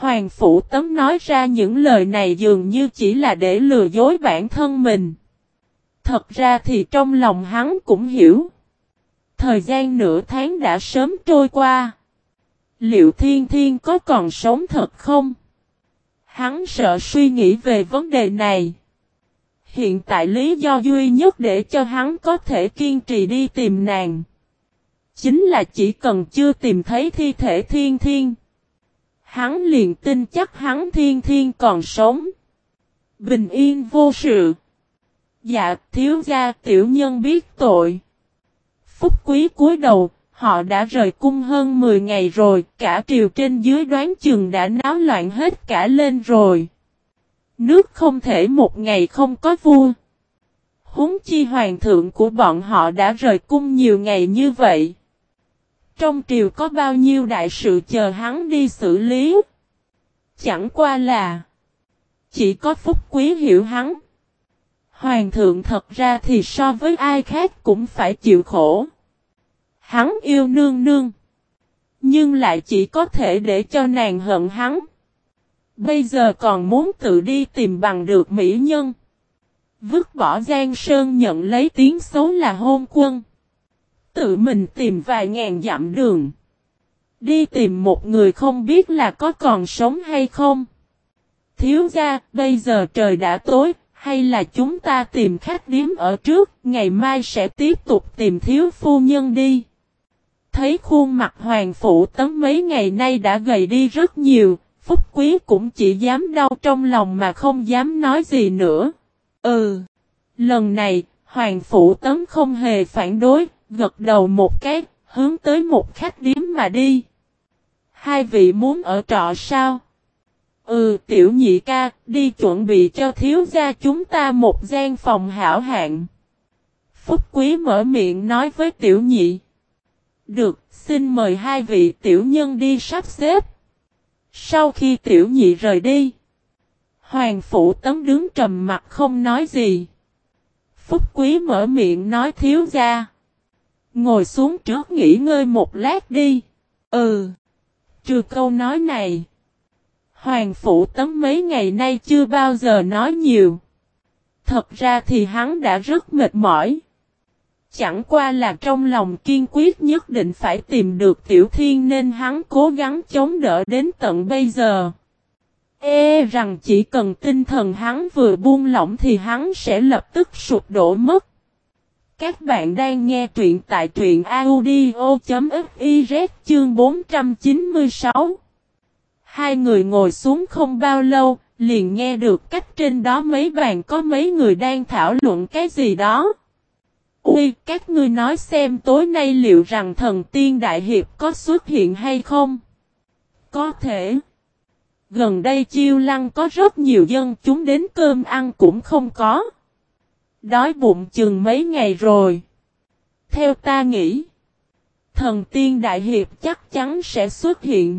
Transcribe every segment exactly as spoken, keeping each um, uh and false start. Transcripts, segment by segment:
Hoàng Phủ Tấm nói ra những lời này dường như chỉ là để lừa dối bản thân mình. Thật ra thì trong lòng hắn cũng hiểu. Thời gian nửa tháng đã sớm trôi qua. Liệu Thiên Thiên có còn sống thật không? Hắn sợ suy nghĩ về vấn đề này. Hiện tại lý do duy nhất để cho hắn có thể kiên trì đi tìm nàng, chính là chỉ cần chưa tìm thấy thi thể Thiên Thiên, hắn liền tin chắc hắn Thiên Thiên còn sống. Bình yên vô sự. Dạ thiếu gia, tiểu nhân biết tội. Phúc Quý cúi đầu, họ đã rời cung hơn mười ngày rồi, cả triều trên dưới đoán chừng đã náo loạn hết cả lên rồi. Nước không thể một ngày không có vua. Huống chi hoàng thượng của bọn họ đã rời cung nhiều ngày như vậy. Trong triều có bao nhiêu đại sự chờ hắn đi xử lý. Chẳng qua là chỉ có Phúc Quý hiểu hắn. Hoàng thượng thật ra thì so với ai khác cũng phải chịu khổ. Hắn yêu nương nương, nhưng lại chỉ có thể để cho nàng hận hắn. Bây giờ còn muốn tự đi tìm bằng được mỹ nhân. Vứt bỏ Giang Sơn nhận lấy tiếng xấu là hôn quân. Tự mình tìm vài ngàn dặm đường. Đi tìm một người không biết là có còn sống hay không. Thiếu gia, bây giờ trời đã tối, hay là chúng ta tìm khách điếm ở trước, ngày mai sẽ tiếp tục tìm thiếu phu nhân đi. Thấy khuôn mặt Hoàng Phủ Tấm mấy ngày nay đã gầy đi rất nhiều, Phúc Quý cũng chỉ dám đau trong lòng mà không dám nói gì nữa. Ừ, lần này, Hoàng Phủ Tấm không hề phản đối, gật đầu một cái, hướng tới một khách điếm mà đi. Hai vị muốn ở trọ sao? Ừ, tiểu nhị ca, đi chuẩn bị cho thiếu gia chúng ta một gian phòng hảo hạng. Phúc Quý mở miệng nói với tiểu nhị. Được, xin mời hai vị tiểu nhân đi sắp xếp. Sau khi tiểu nhị rời đi, Hoàng Phủ Tấm đứng trầm mặt không nói gì. Phúc Quý mở miệng nói thiếu gia. Ngồi xuống trước nghỉ ngơi một lát đi. Ừ. Trừ câu nói này, Hoàng Phủ Tấm mấy ngày nay chưa bao giờ nói nhiều. Thật ra thì hắn đã rất mệt mỏi. Chẳng qua là trong lòng kiên quyết nhất định phải tìm được Tiểu Thiên nên hắn cố gắng chống đỡ đến tận bây giờ. E rằng chỉ cần tinh thần hắn vừa buông lỏng thì hắn sẽ lập tức sụp đổ mất. Các bạn đang nghe truyện tại truyện audio chấm fiz chương bốn trăm chín mươi sáu. Hai người ngồi xuống không bao lâu, liền nghe được cách trên đó mấy bàn có mấy người đang thảo luận cái gì đó. Ui, các ngươi nói xem tối nay liệu rằng thần tiên đại hiệp có xuất hiện hay không? Có thể. Gần đây Chiêu Lăng có rất nhiều dân chúng đến cơm ăn cũng không có. Đói bụng chừng mấy ngày rồi. Theo ta nghĩ, thần tiên đại hiệp chắc chắn sẽ xuất hiện.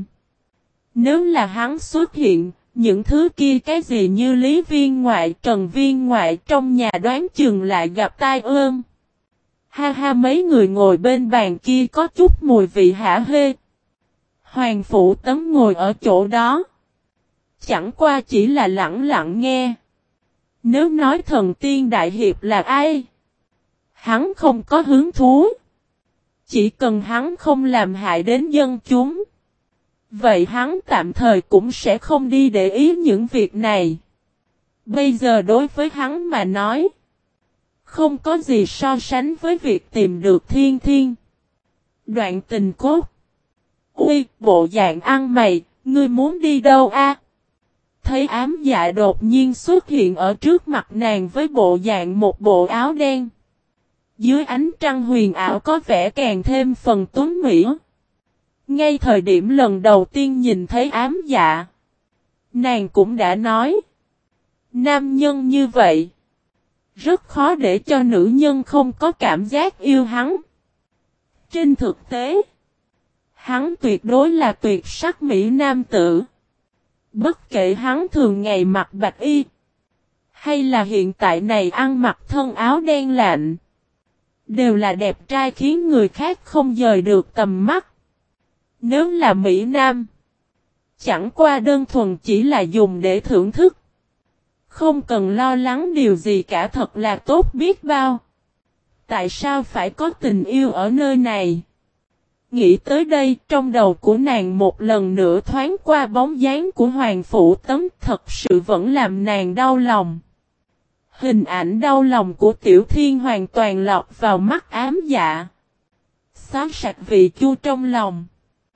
Nếu là hắn xuất hiện, những thứ kia cái gì như Lý Viên Ngoại, Trần Viên Ngoại trong nhà đoán chừng lại gặp tai ương. Ha ha, mấy người ngồi bên bàn kia có chút mùi vị hả hê. Hoàng Phủ Tấm ngồi ở chỗ đó, chẳng qua chỉ là lặng lặng nghe. Nếu nói thần tiên đại hiệp là ai, hắn không có hứng thú. Chỉ cần hắn không làm hại đến dân chúng, vậy hắn tạm thời cũng sẽ không đi để ý những việc này. Bây giờ đối với hắn mà nói, không có gì so sánh với việc tìm được Thiên Thiên. Đoạn tình cốt. Ui, bộ dạng ăn mày, ngươi muốn đi đâu a? Thấy ám dạ đột nhiên xuất hiện ở trước mặt nàng với bộ dạng một bộ áo đen. Dưới ánh trăng huyền ảo có vẻ càng thêm phần tuấn mỹ. Ngay thời điểm lần đầu tiên nhìn thấy ám dạ, nàng cũng đã nói, nam nhân như vậy, rất khó để cho nữ nhân không có cảm giác yêu hắn. Trên thực tế, hắn tuyệt đối là tuyệt sắc mỹ nam tử. Bất kể hắn thường ngày mặc bạch y, hay là hiện tại này ăn mặc thân áo đen lạnh, đều là đẹp trai khiến người khác không dời được tầm mắt. Nếu là mỹ nam, chẳng qua đơn thuần chỉ là dùng để thưởng thức. Không cần lo lắng điều gì cả, thật là tốt biết bao. Tại sao phải có tình yêu ở nơi này? Nghĩ tới đây, trong đầu của nàng một lần nữa thoáng qua bóng dáng của Hoàng Phủ Tấn, thật sự vẫn làm nàng đau lòng. Hình ảnh đau lòng của Tiểu Thiên hoàn toàn lọt vào mắt Ám Dạ. Xóa sạch vị chua trong lòng.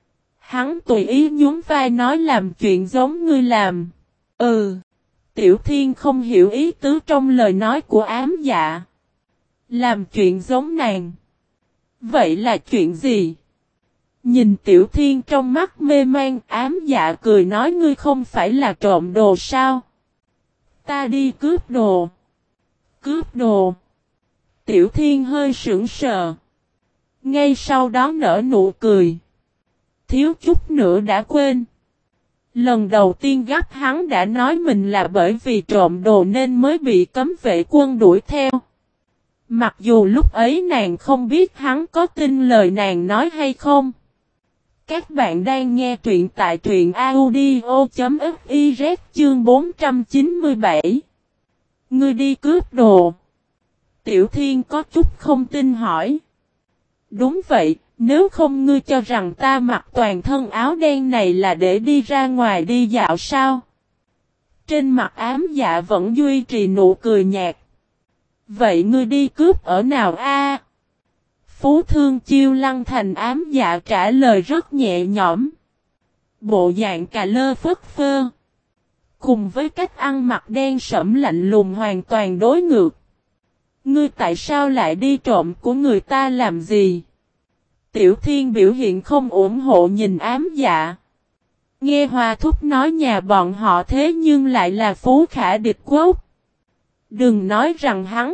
Hắn tùy ý nhún vai nói làm chuyện giống ngươi làm. Ừ. Tiểu Thiên không hiểu ý tứ trong lời nói của Ám Dạ. Làm chuyện giống nàng. Vậy là chuyện gì? Nhìn Tiểu Thiên trong mắt mê man, Ám Dạ cười nói ngươi không phải là trộm đồ sao? Ta đi cướp đồ. Cướp đồ. Tiểu Thiên hơi sững sờ. Ngay sau đó nở nụ cười. Thiếu chút nữa đã quên. Lần đầu tiên gặp hắn đã nói mình là bởi vì trộm đồ nên mới bị cấm vệ quân đuổi theo. Mặc dù lúc ấy nàng không biết hắn có tin lời nàng nói hay không. Các bạn đang nghe truyện tại truyện audio.fiz chương bốn trăm chín mươi bảy. Ngươi đi cướp đồ. Tiểu Thiên có chút không tin hỏi. Đúng vậy, nếu không ngươi cho rằng ta mặc toàn thân áo đen này là để đi ra ngoài đi dạo sao? Trên mặt Ám Dạ vẫn duy trì nụ cười nhạt. Vậy ngươi đi cướp ở nào a? Phú Thương Chiêu Lăng Thành Ám Dạ trả lời rất nhẹ nhõm. Bộ dạng cà lơ phất phơ. Cùng với cách ăn mặc đen sẫm lạnh lùng hoàn toàn đối ngược. Ngươi tại sao lại đi trộm của người ta làm gì? Tiểu Thiên biểu hiện không ủng hộ nhìn Ám Dạ. Nghe Hoa Thúc nói nhà bọn họ thế nhưng lại là Phú Khả Địch Quốc. Đừng nói rằng hắn.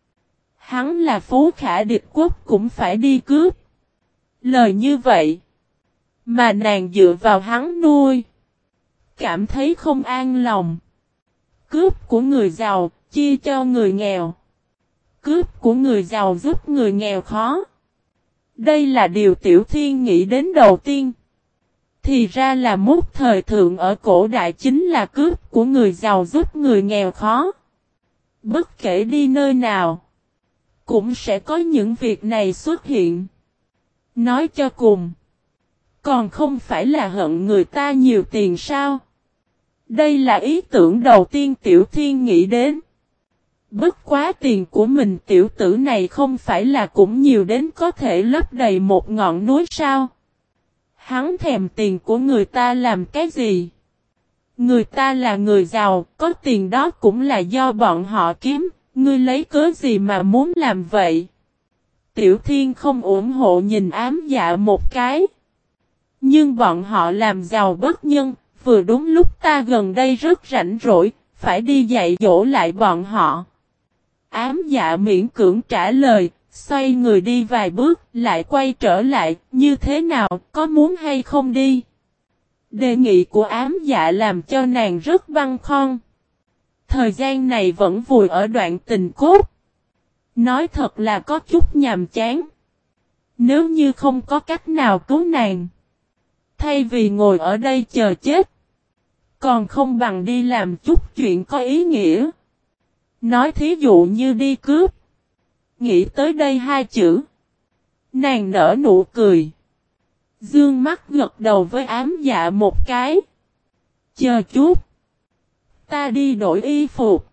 Hắn là Phú Khả Địch Quốc cũng phải đi cướp. Lời như vậy. Mà nàng dựa vào hắn nuôi. Cảm thấy không an lòng. Cướp của người giàu, chia cho người nghèo. Cướp của người giàu giúp người nghèo khó. Đây là điều Tiểu Thiên nghĩ đến đầu tiên. Thì ra là mốt thời thượng ở cổ đại chính là cướp của người giàu giúp người nghèo khó. Bất kể đi nơi nào, cũng sẽ có những việc này xuất hiện. Nói cho cùng, còn không phải là hận người ta nhiều tiền sao? Đây là ý tưởng đầu tiên Tiểu Thiên nghĩ đến. Bất quá tiền của mình tiểu tử này không phải là cũng nhiều đến có thể lấp đầy một ngọn núi sao? Hắn thèm tiền của người ta làm cái gì? Người ta là người giàu, có tiền đó cũng là do bọn họ kiếm, ngươi lấy cớ gì mà muốn làm vậy? Tiểu Thiên không ủng hộ nhìn Ám Dạ một cái. Nhưng bọn họ làm giàu bất nhân, vừa đúng lúc ta gần đây rất rảnh rỗi, phải đi dạy dỗ lại bọn họ. Ám Dạ miễn cưỡng trả lời, xoay người đi vài bước, lại quay trở lại, như thế nào, có muốn hay không đi? Đề nghị của Ám Dạ làm cho nàng rất băn khoăn. Thời gian này vẫn vùi ở đoạn tình cốt. Nói thật là có chút nhàm chán. Nếu như không có cách nào cứu nàng, thay vì ngồi ở đây chờ chết, còn không bằng đi làm chút chuyện có ý nghĩa. Nói thí dụ như đi cướp. Nghĩ tới đây hai chữ. Nàng nở nụ cười. Dương mắt gật đầu với Ám Dạ một cái. Chờ chút. Ta đi đổi y phục.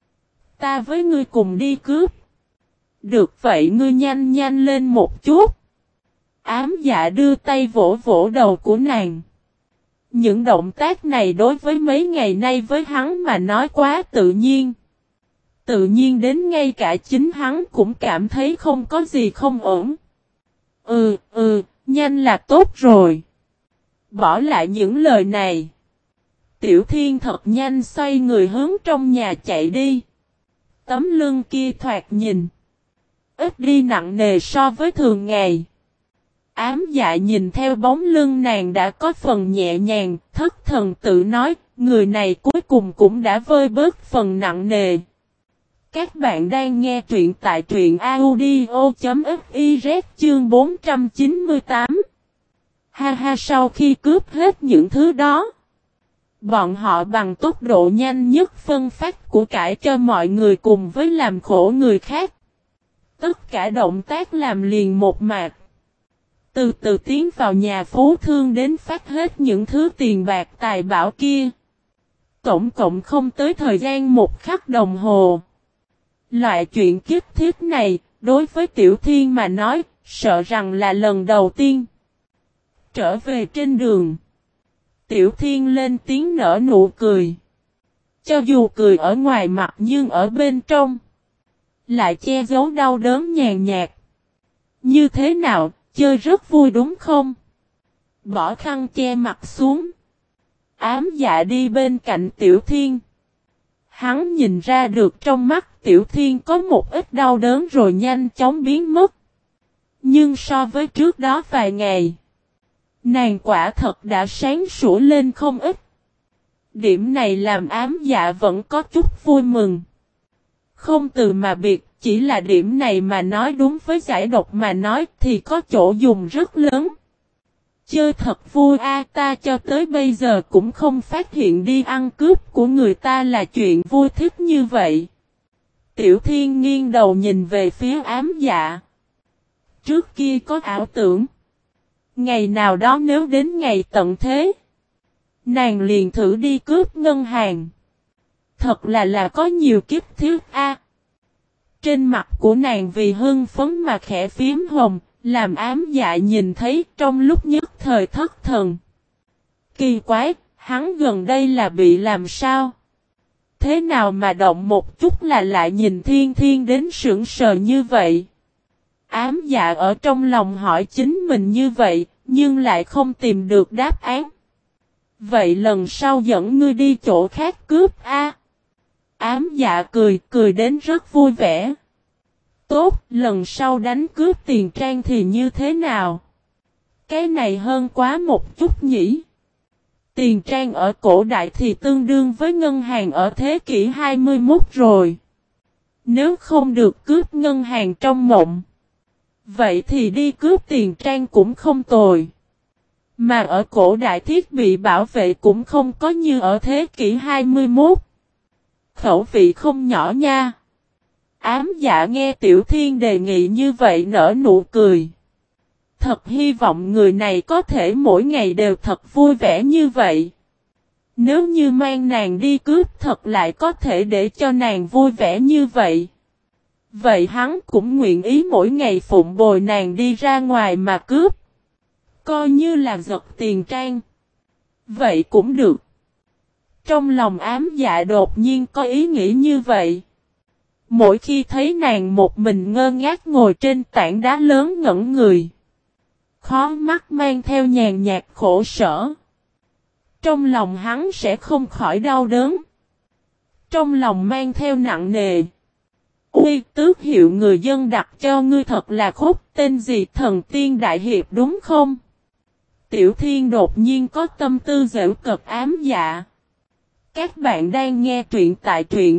Ta với ngươi cùng đi cướp. Được vậy ngươi nhanh nhanh lên một chút. Ám Dạ đưa tay vỗ vỗ đầu của nàng. Những động tác này đối với mấy ngày nay với hắn mà nói quá tự nhiên. Tự nhiên đến ngay cả chính hắn cũng cảm thấy không có gì không ổn. Ừ, ừ, nhanh là tốt rồi. Bỏ lại những lời này. Tiểu Thiên thật nhanh xoay người hướng trong nhà chạy đi. Tấm lưng kia thoạt nhìn. Ít đi nặng nề so với thường ngày. Ám Dạ nhìn theo bóng lưng nàng đã có phần nhẹ nhàng, thất thần tự nói, người này cuối cùng cũng đã vơi bớt phần nặng nề. Các bạn đang nghe truyện tại truyện audio.fiz chương bốn trăm chín mươi tám. Ha ha sau khi cướp hết những thứ đó, Bọn họ bằng tốc độ nhanh nhất phân phát của cải cho mọi người cùng với làm khổ người khác. Tất cả động tác làm liền một mạch. Từ từ tiến vào nhà phú thương đến phát hết những thứ tiền bạc tài bảo kia. Tổng cộng không tới thời gian một khắc đồng hồ. Loại chuyện kiếp thiết này, đối với Tiểu Thiên mà nói, sợ rằng là lần đầu tiên. Trở về trên đường. Tiểu Thiên lên tiếng nở nụ cười. Cho dù cười ở ngoài mặt nhưng ở bên trong lại che giấu đau đớn nhàn nhạt. Như thế nào, chơi rất vui đúng không? Bỏ khăn che mặt xuống. Ám Dạ đi bên cạnh Tiểu Thiên. Hắn nhìn ra được trong mắt Tiểu Thiên có một ít đau đớn rồi nhanh chóng biến mất. Nhưng so với trước đó vài ngày, nàng quả thật đã sáng sủa lên không ít. Điểm này làm Ám Dạ vẫn có chút vui mừng. Không từ mà biệt, chỉ là điểm này mà nói đúng với giải độc mà nói thì có chỗ dùng rất lớn. Chơi thật vui a, ta cho tới bây giờ cũng không phát hiện đi ăn cướp của người ta là chuyện vui thích như vậy. Tiểu Thiên nghiêng đầu nhìn về phía Ám Dạ. Trước kia có ảo tưởng. Ngày nào đó nếu đến ngày tận thế, nàng liền thử đi cướp ngân hàng. Thật là là có nhiều kiếp thiết a. Trên mặt của nàng vì hưng phấn mà khẽ phím hồng, làm Ám Dạ nhìn thấy trong lúc nhất thời thất thần. Kỳ quái, hắn gần đây là bị làm sao? Thế nào mà động một chút là lại nhìn Thiên Thiên đến sững sờ như vậy? Ám Dạ ở trong lòng hỏi chính mình như vậy, nhưng lại không tìm được đáp án. Vậy lần sau dẫn ngươi đi chỗ khác cướp a. Ám Dạ cười, cười đến rất vui vẻ. Tốt, lần sau đánh cướp tiền trang thì như thế nào? Cái này hơn quá một chút nhỉ? Tiền trang ở cổ đại thì tương đương với ngân hàng ở thế kỷ hai mươi mốt rồi. Nếu không được cướp ngân hàng trong mộng, vậy thì đi cướp tiền trang cũng không tồi. Mà ở cổ đại thiết bị bảo vệ cũng không có như ở thế kỷ hai mươi mốt. Khẩu vị không nhỏ nha. Ám Dạ nghe Tiểu Thiên đề nghị như vậy nở nụ cười. Thật hy vọng người này có thể mỗi ngày đều thật vui vẻ như vậy. Nếu như mang nàng đi cướp thật lại có thể để cho nàng vui vẻ như vậy. Vậy hắn cũng nguyện ý mỗi ngày phụng bồi nàng đi ra ngoài mà cướp. Coi như là giật tiền trang. Vậy cũng được. Trong lòng Ám Dạ đột nhiên có ý nghĩ như vậy. Mỗi khi thấy nàng một mình ngơ ngác ngồi trên tảng đá lớn ngẩn người, khó mắt mang theo nhàn nhạt khổ sở, trong lòng hắn sẽ không khỏi đau đớn. Trong lòng mang theo nặng nề. Uy, tước hiệu người dân đặt cho ngươi thật là khúc, tên gì Thần Tiên Đại Hiệp đúng không? Tiểu Thiên đột nhiên có tâm tư giễu cợt Ám Dạ. Các bạn đang nghe truyện tại truyện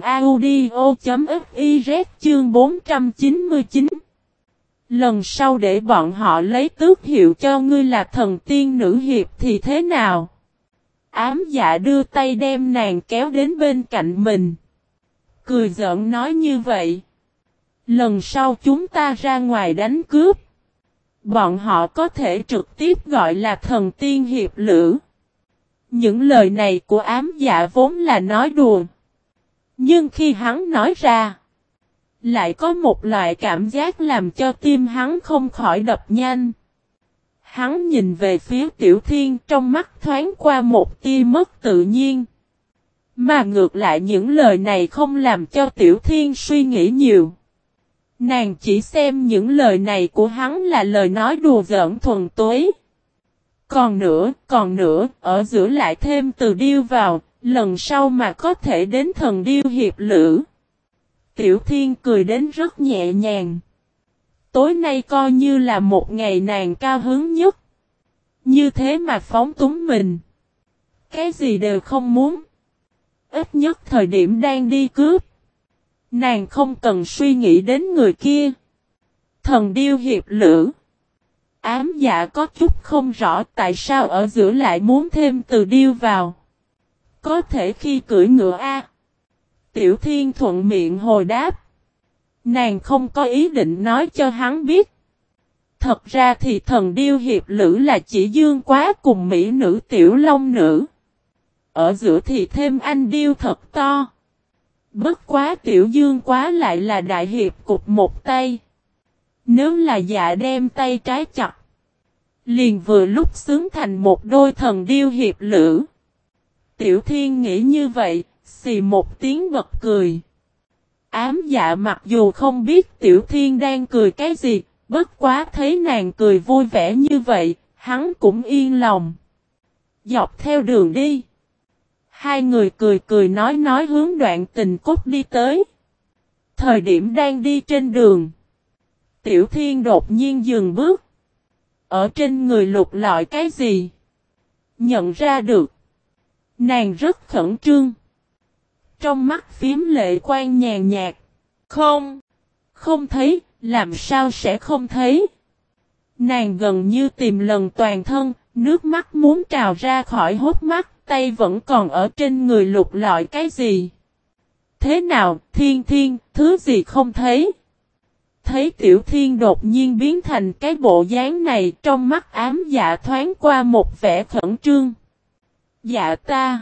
audio.fiz chương bốn trăm chín mươi chín. Lần sau để bọn họ lấy tước hiệu cho ngươi là thần tiên nữ hiệp thì thế nào? Ám Dạ đưa tay đem nàng kéo đến bên cạnh mình. Cười giỡn nói như vậy. Lần sau chúng ta ra ngoài đánh cướp, bọn họ có thể trực tiếp gọi là thần tiên hiệp lữ. Những lời này của Ám Dạ vốn là nói đùa. Nhưng khi hắn nói ra, lại có một loại cảm giác làm cho tim hắn không khỏi đập nhanh. Hắn nhìn về phía Tiểu Thiên, trong mắt thoáng qua một tia mất tự nhiên. Mà ngược lại những lời này không làm cho Tiểu Thiên suy nghĩ nhiều. Nàng chỉ xem những lời này của hắn là lời nói đùa giỡn thuần túy. Còn nữa, còn nữa, ở giữa lại thêm từ điêu vào, lần sau mà có thể đến thần điêu hiệp lữ. Tiểu Thiên cười đến rất nhẹ nhàng. Tối nay coi như là một ngày nàng cao hứng nhất. Như thế mà phóng túng mình. Cái gì đều không muốn. Ít nhất thời điểm đang đi cướp, nàng không cần suy nghĩ đến người kia. Thần điêu hiệp lữ. Ám Dạ có chút không rõ tại sao ở giữa lại muốn thêm từ điêu vào. Có thể khi cưỡi ngựa a. Tiểu Thiên thuận miệng hồi đáp. Nàng không có ý định nói cho hắn biết. Thật ra thì thần điêu hiệp lữ là chỉ Dương Quá cùng mỹ nữ Tiểu Long Nữ. Ở giữa thì thêm anh điêu thật to. Bất quá Tiểu Dương Quá lại là đại hiệp cục một tay. Nếu là dạ đem tay trái chặt, liền vừa lúc xứng thành một đôi thần điêu hiệp lữ. Tiểu Thiên nghĩ như vậy, xì một tiếng bật cười. Ám dạ mặc dù không biết Tiểu Thiên đang cười cái gì, bất quá thấy nàng cười vui vẻ như vậy, hắn cũng yên lòng. Dọc theo đường đi, hai người cười cười nói nói hướng Đoạn Tình Cốt đi tới. Thời điểm đang đi trên đường, Tiểu Thiên đột nhiên dừng bước. Ở trên người lục lọi cái gì? Nhận ra được. Nàng rất khẩn trương. Trong mắt phím lệ quan nhàn nhạt. Không, không thấy, làm sao sẽ không thấy? Nàng gần như tìm lần toàn thân, nước mắt muốn trào ra khỏi hốc mắt, tay vẫn còn ở trên người lục lọi cái gì? Thế nào, Thiên Thiên, thứ gì không thấy? Thấy Tiểu Thiên đột nhiên biến thành cái bộ dáng này, trong mắt ám dạ thoáng qua một vẻ khẩn trương. Dạ ta.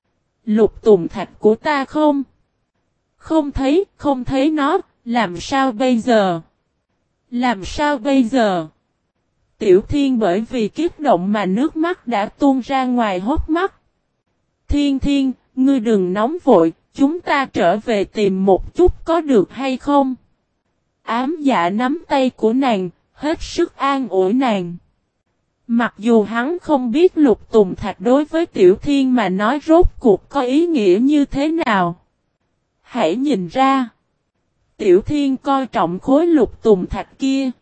Lục tùng thạch của ta không? Không thấy, không thấy nó, làm sao bây giờ? Làm sao bây giờ? Tiểu Thiên bởi vì kích động mà nước mắt đã tuôn ra ngoài hốc mắt. Thiên Thiên, ngươi đừng nóng vội, chúng ta trở về tìm một chút có được hay không? Ám dạ nắm tay của nàng, hết sức an ủi nàng. Mặc dù hắn không biết lục tùng thạch đối với Tiểu Thiên mà nói rốt cuộc có ý nghĩa như thế nào. Hãy nhìn ra. Tiểu Thiên coi trọng khối lục tùng thạch kia.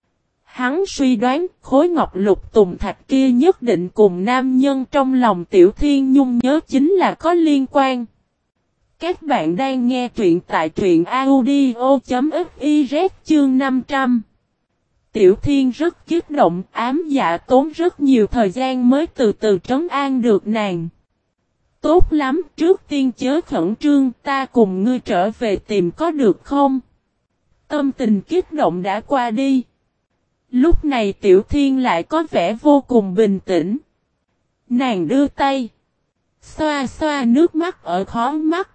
Hắn suy đoán khối ngọc lục tùng thạch kia nhất định cùng nam nhân trong lòng Tiểu Thiên nhung nhớ chính là có liên quan. Các bạn đang nghe truyện tại truyện audio.fiz chương năm trăm. Tiểu Thiên rất kích động, ám dạ tốn rất nhiều thời gian mới từ từ trấn an được nàng. Tốt lắm, trước tiên chớ khẩn trương, ta cùng ngươi trở về tìm có được không? Tâm tình kích động đã qua đi. Lúc này Tiểu Thiên lại có vẻ vô cùng bình tĩnh. Nàng đưa tay, xoa xoa nước mắt ở khóe mắt.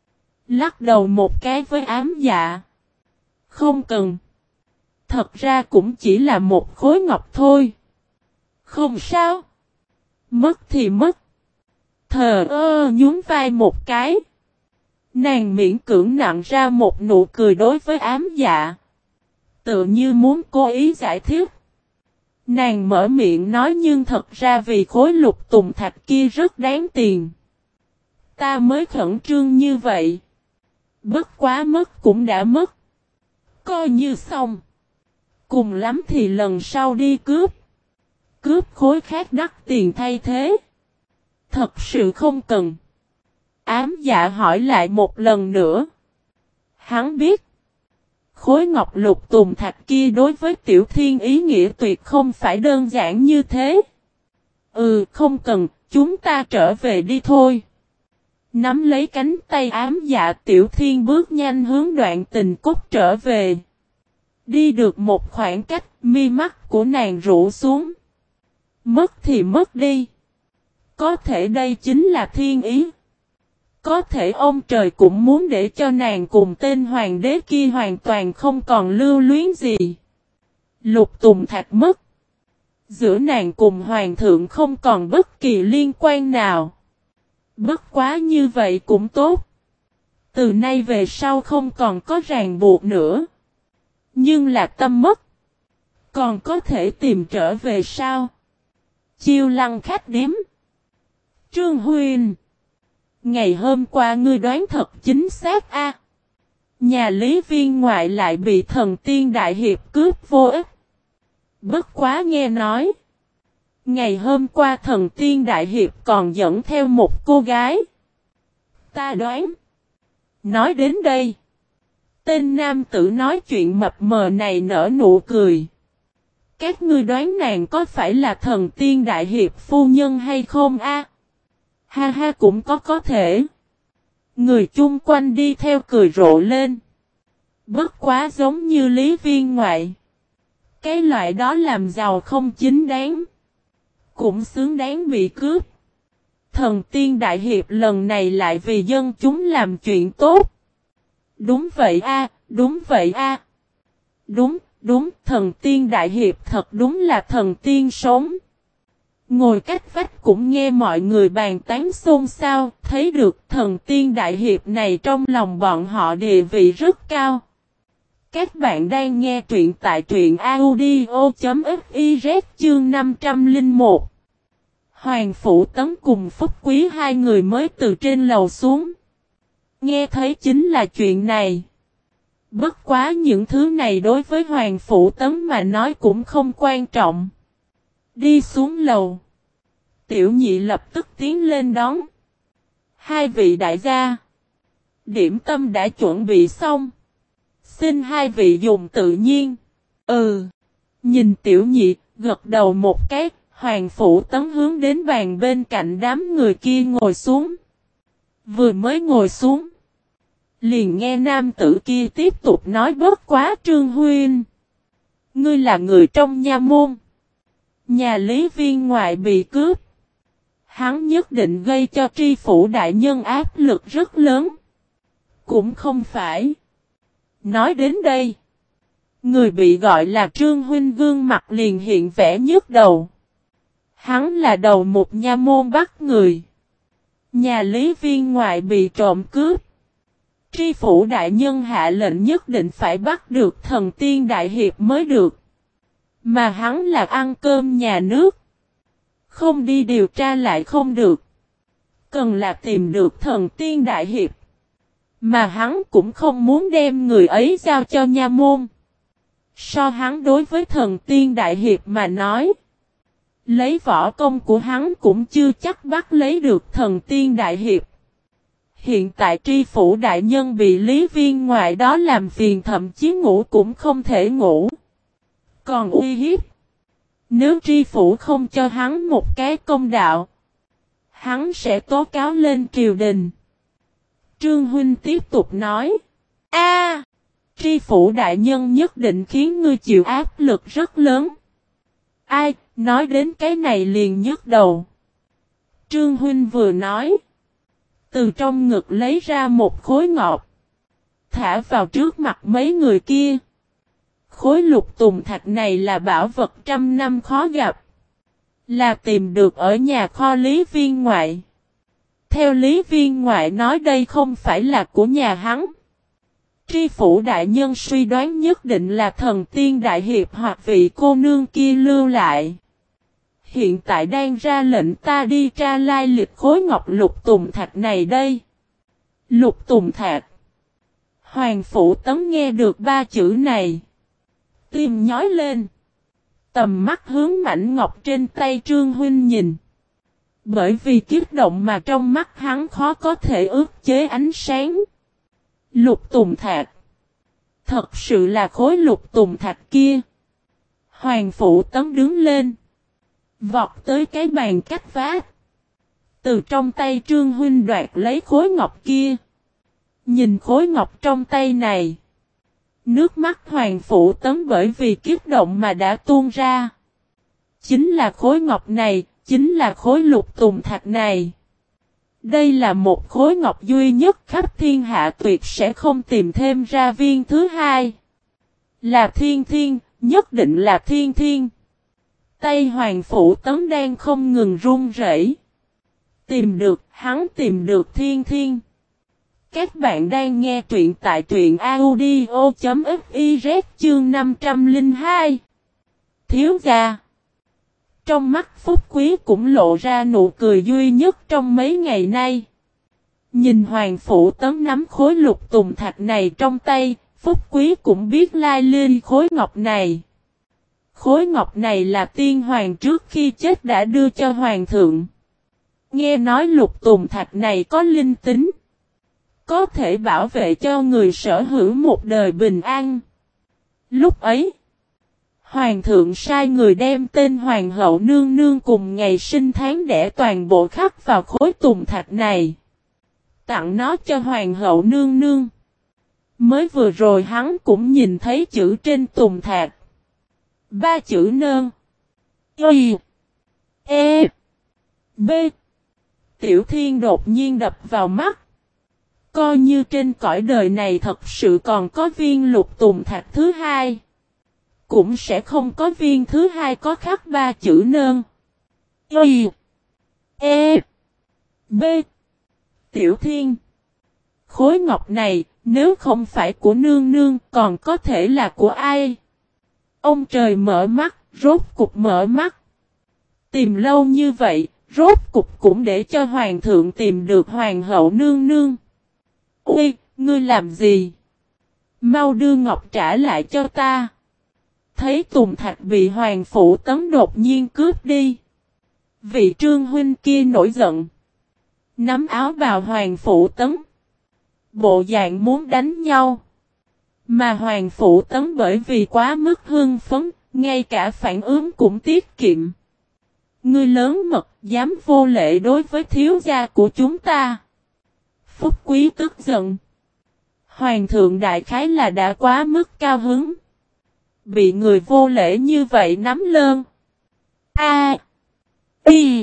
Lắc đầu một cái với ám dạ. Không cần. Thật ra cũng chỉ là một khối ngọc thôi. Không sao. Mất thì mất. Thờ ơ nhún vai một cái. Nàng miễn cưỡng nặn ra một nụ cười đối với ám dạ. Tự như muốn cố ý giải thích. Nàng mở miệng nói nhưng thật ra vì khối lục tùng thạch kia rất đáng tiền. Ta mới khẩn trương như vậy. Bất quá mất cũng đã mất. Coi như xong. Cùng lắm thì lần sau đi cướp. Cướp khối khác đắt tiền thay thế. Thật sự không cần. Ám dạ hỏi lại một lần nữa. Hắn biết. Khối ngọc lục tùng thạch kia đối với Tiểu Thiên ý nghĩa tuyệt không phải đơn giản như thế. Ừ, không cần, chúng ta trở về đi thôi. Nắm lấy cánh tay ám dạ Tiểu Thiên bước nhanh hướng Đoạn Tình Cốt trở về. Đi được một khoảng cách, mi mắt của nàng rũ xuống. Mất thì mất đi. Có thể đây chính là thiên ý. Có thể ông trời cũng muốn để cho nàng cùng tên hoàng đế kia hoàn toàn không còn lưu luyến gì. Lục tùng thạch mất. Giữa nàng cùng hoàng thượng không còn bất kỳ liên quan nào. Bất quá như vậy cũng tốt. Từ nay về sau không còn có ràng buộc nữa. Nhưng là tâm mất. Còn có thể tìm trở về sao? Chiêu Lăng khách điếm. Trương Huynh. Ngày hôm qua ngươi đoán thật chính xác a. À? Nhà Lý Viên ngoại lại bị thần tiên đại hiệp cướp vô ích. Bất quá nghe nói. Ngày hôm qua thần tiên đại hiệp còn dẫn theo một cô gái. Ta đoán. Nói đến đây. Tên nam tử nói chuyện mập mờ này nở nụ cười. Các ngươi đoán nàng có phải là thần tiên đại hiệp phu nhân hay không a? Ha ha cũng có có thể. Người chung quanh đi theo cười rộ lên. Bất quá giống như Lý Viên ngoại. Cái loại đó làm giàu không chính đáng. Cũng xứng đáng bị cướp. Thần tiên đại hiệp lần này lại vì dân chúng làm chuyện tốt. Đúng vậy a, đúng vậy a. Đúng, đúng, thần tiên đại hiệp thật đúng là thần tiên sống. Ngồi cách vách cũng nghe mọi người bàn tán xôn xao, thấy được thần tiên đại hiệp này trong lòng bọn họ địa vị rất cao. Các bạn đang nghe truyện tại truyện audio.fiz chương năm trăm lẻ một. Hoàng Phủ Tấn cùng Phúc Quý hai người mới từ trên lầu xuống. Nghe thấy chính là chuyện này. Bất quá những thứ này đối với Hoàng Phủ Tấn mà nói cũng không quan trọng. Đi xuống lầu. Tiểu nhị lập tức tiến lên đón. Hai vị đại gia. Điểm tâm đã chuẩn bị xong. Xin hai vị dùng tự nhiên. Ừ. Nhìn tiểu nhị, gật đầu một cái, Hoàng Phủ Tấn hướng đến bàn bên cạnh đám người kia ngồi xuống. Vừa mới ngồi xuống. Liền nghe nam tử kia tiếp tục nói bất quá Trương Huynh. Ngươi là người trong nha môn. Nhà Lý Viên ngoại bị cướp. Hắn nhất định gây cho tri phủ đại nhân áp lực rất lớn. Cũng không phải. Nói đến đây. Người bị gọi là Trương Huynh gương mặt liền hiện vẻ nhức đầu. Hắn là đầu một nha môn bắt người. Nhà Lý Viên ngoại bị trộm cướp. Tri phủ đại nhân hạ lệnh nhất định phải bắt được thần tiên đại hiệp mới được. Mà hắn là ăn cơm nhà nước. Không đi điều tra lại không được. Cần là tìm được thần tiên đại hiệp. Mà hắn cũng không muốn đem người ấy giao cho nha môn. So hắn đối với thần tiên đại hiệp mà nói. Lấy võ công của hắn cũng chưa chắc bắt lấy được thần tiên đại hiệp. Hiện tại tri phủ đại nhân bị Lý Viên ngoại đó làm phiền thậm chí ngủ cũng không thể ngủ. Còn uy hiếp. Nếu tri phủ không cho hắn một cái công đạo. Hắn sẽ tố cáo lên triều đình. Trương Huynh tiếp tục nói. A, tri phủ đại nhân nhất định khiến ngươi chịu áp lực rất lớn. Ai, nói đến cái này liền nhức đầu. Trương Huynh vừa nói. Từ trong ngực lấy ra một khối ngọc. Thả vào trước mặt mấy người kia. Khối lục tùng thạch này là bảo vật trăm năm khó gặp. Là tìm được ở nhà kho Lý Viên ngoại. Theo Lý Viên ngoại nói đây không phải là của nhà hắn. Tri phủ đại nhân suy đoán nhất định là thần tiên đại hiệp hoặc vị cô nương kia lưu lại. Hiện tại đang ra lệnh ta đi tra lai lịch khối ngọc lục tùng thạch này đây. Lục tùng thạch. Hoàng Phủ Tấn nghe được ba chữ này. Tim nhói lên. Tầm mắt hướng mảnh ngọc trên tay Trương Huynh nhìn. Bởi vì kiếp động mà trong mắt hắn khó có thể ức chế ánh sáng. Lục tùng thạch. Thật sự là khối lục tùng thạch kia. Hoàng Phủ Tấn đứng lên. Vọt tới cái bàn cách vách. Từ trong tay Trương Huynh đoạt lấy khối ngọc kia. Nhìn khối ngọc trong tay này. Nước mắt Hoàng Phủ Tấn bởi vì kiếp động mà đã tuôn ra. Chính là khối ngọc này, chính là khối lục tùng thạch này. Đây là một khối ngọc duy nhất khắp thiên hạ tuyệt sẽ không tìm thêm ra viên thứ hai. Là thiên thiên, nhất định là thiên thiên. Tay Hoàng Phủ Tấn đang không ngừng run rẩy. Tìm được, hắn tìm được thiên thiên. Các bạn đang nghe truyện tại truyện audio.fiz chương năm trăm lẻ hai. Thiếu gia. Trong mắt Phúc Quý cũng lộ ra nụ cười duy nhất trong mấy ngày nay. Nhìn Hoàng Phủ Tấn nắm khối lục tùng thạch này trong tay, Phúc Quý cũng biết lai lịch khối ngọc này. Khối ngọc này là tiên hoàng trước khi chết đã đưa cho hoàng thượng. Nghe nói lục tùng thạch này có linh tính. Có thể bảo vệ cho người sở hữu một đời bình an. Lúc ấy, Hoàng thượng sai người đem tên hoàng hậu nương nương cùng ngày sinh tháng đẻ toàn bộ khắc vào khối tùng thạch này. Tặng nó cho hoàng hậu nương nương. Mới vừa rồi hắn cũng nhìn thấy chữ trên tùng thạch. Ba chữ nơn. Y. E. B. Tiểu Thiên đột nhiên đập vào mắt. Coi như trên cõi đời này thật sự còn có viên lục tùng thạch thứ hai. Cũng sẽ không có viên thứ hai có khắc ba chữ nơn. Y. E. B. Tiểu Thiên. Khối ngọc này, nếu không phải của nương nương, còn có thể là của ai? Ông trời mở mắt, rốt cục mở mắt. Tìm lâu như vậy, rốt cục cũng để cho hoàng thượng tìm được hoàng hậu nương nương. Ui, ngươi làm gì? Mau đưa ngọc trả lại cho ta. Thấy tùng thạch bị hoàng phủ tấn đột nhiên cướp đi. Vị trương huynh kia nổi giận. Nắm áo vào hoàng phủ tấn. Bộ dạng muốn đánh nhau. Mà hoàng phủ tấn bởi vì quá mức hưng phấn, ngay cả phản ứng cũng tiết kiệm. Ngươi lớn mật, dám vô lễ đối với thiếu gia của chúng ta. Phúc Quý tức giận. Hoàng thượng đại khái là đã quá mức cao hứng. Bị người vô lễ như vậy nắm lơn. A. Y.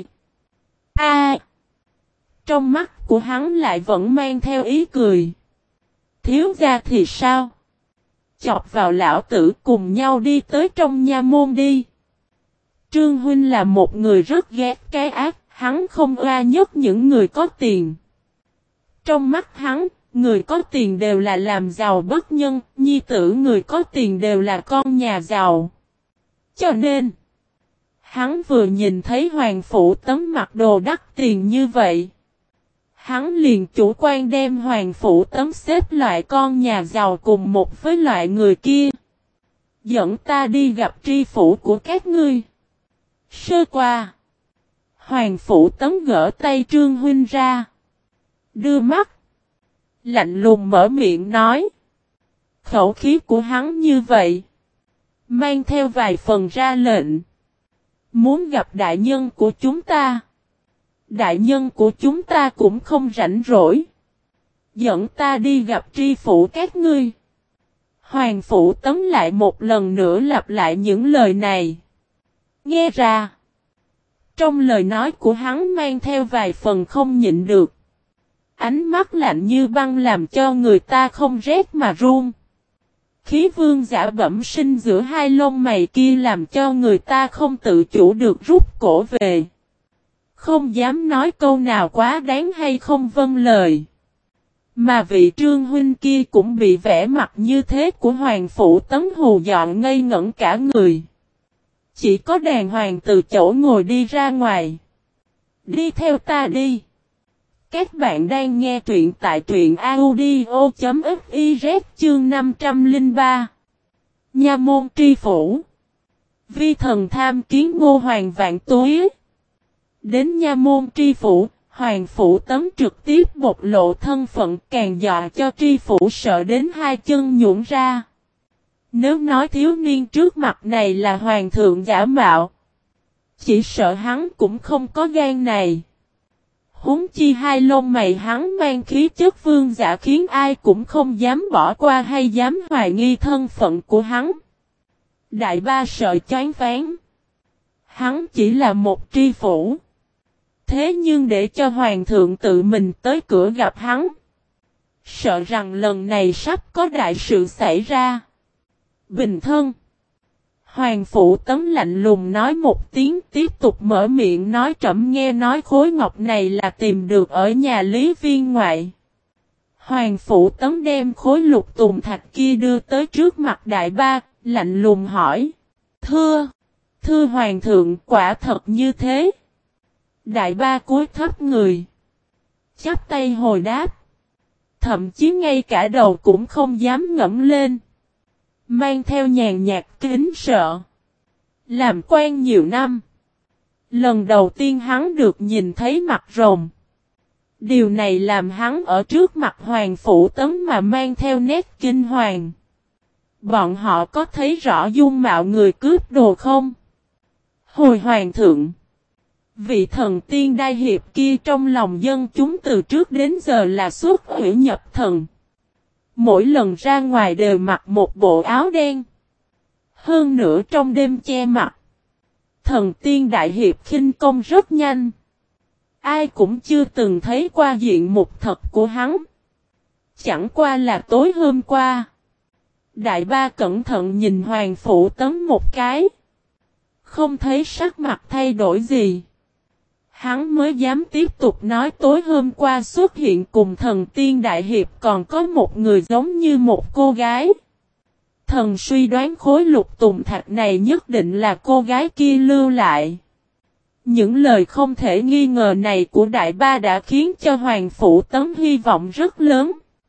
A. Trong mắt của hắn lại vẫn mang theo ý cười. Thiếu gia thì sao? Chọc vào lão tử cùng nhau đi tới trong nha môn đi. Trương huynh là một người rất ghét cái ác, hắn không oa nhất những người có tiền. Trong mắt hắn, người có tiền đều là làm giàu bất nhân, nhi tử người có tiền đều là con nhà giàu. Cho nên, hắn vừa nhìn thấy hoàng phủ tấn mặc đồ đắt tiền như vậy. Hắn liền chủ quan đem hoàng phủ tấn xếp loại con nhà giàu cùng một với loại người kia. Dẫn ta đi gặp tri phủ của các ngươi. Sơ qua. Hoàng phủ tấn gỡ tay Trương huynh ra. Đưa mắt. Lạnh lùng mở miệng nói. Khẩu khí của hắn như vậy. Mang theo vài phần ra lệnh. Muốn gặp đại nhân của chúng ta. Đại nhân của chúng ta cũng không rảnh rỗi. Dẫn ta đi gặp tri phủ các ngươi. Hoàng phủ tấn lại một lần nữa lặp lại những lời này. Nghe ra. Trong lời nói của hắn mang theo vài phần không nhịn được. Ánh mắt lạnh như băng làm cho người ta không rét mà run. Khí vương giả bẩm sinh giữa hai lông mày kia làm cho người ta không tự chủ được rút cổ về. Không dám nói câu nào quá đáng hay không vâng lời. Mà vị trương huynh kia cũng bị vẻ mặt như thế của hoàng phủ tấn hù dọn ngây ngẩn cả người. Chỉ có đàng hoàng từ chỗ ngồi đi ra ngoài. Đi theo ta đi. Các bạn đang nghe truyện tại truyện audio chấm fiz chương năm trăm lẻ ba. Nha môn tri phủ. Vi thần tham kiến Ngô Hoàng vạn tuế. Đến nha môn tri phủ, Hoàng phủ tấn trực tiếp bộc lộ thân phận càng dọa cho tri phủ sợ đến hai chân nhũn ra. Nếu nói thiếu niên trước mặt này là hoàng thượng giả mạo, chỉ sợ hắn cũng không có gan này. Huống chi hai lông mày hắn mang khí chất vương giả khiến ai cũng không dám bỏ qua hay dám hoài nghi thân phận của hắn. Đại ba sợ choáng váng. Hắn chỉ là một tri phủ. Thế nhưng để cho hoàng thượng tự mình tới cửa gặp hắn. Sợ rằng lần này sắp có đại sự xảy ra. Bình thân. Hoàng phủ tấn lạnh lùng nói một tiếng tiếp tục mở miệng nói trẫm nghe nói khối ngọc này là tìm được ở nhà Lý Viên ngoại. Hoàng phủ tấn đem khối lục tùng thạch kia đưa tới trước mặt đại ba, lạnh lùng hỏi. Thưa, thưa hoàng thượng quả thật như thế. Đại ba cúi thấp người. Chắp tay hồi đáp. Thậm chí ngay cả đầu cũng không dám ngẩng lên. Mang theo nhàn nhạt kính sợ. Làm quan nhiều năm. Lần đầu tiên hắn được nhìn thấy mặt rồng. Điều này làm hắn ở trước mặt hoàng phủ tấn mà mang theo nét kinh hoàng. Bọn họ có thấy rõ dung mạo người cướp đồ không? Hồi hoàng thượng. Vị thần tiên đai hiệp kia trong lòng dân chúng từ trước đến giờ là xuất hủy nhập thần. Mỗi lần ra ngoài đều mặc một bộ áo đen. Hơn nữa trong đêm che mặt. Thần tiên đại hiệp khinh công rất nhanh. Ai cũng chưa từng thấy qua diện mục thật của hắn. Chẳng qua là tối hôm qua. Đại ba cẩn thận nhìn Hoàng Phụ Tấn một cái. Không thấy sắc mặt thay đổi gì. Hắn mới dám tiếp tục nói tối hôm qua xuất hiện cùng thần tiên đại hiệp còn có một người giống như một cô gái. Thần suy đoán khối lục tùng thạch này nhất định là cô gái kia lưu lại. Những lời không thể nghi ngờ này của đại ba đã khiến cho Hoàng Phụ Tấn hy vọng rất lớn.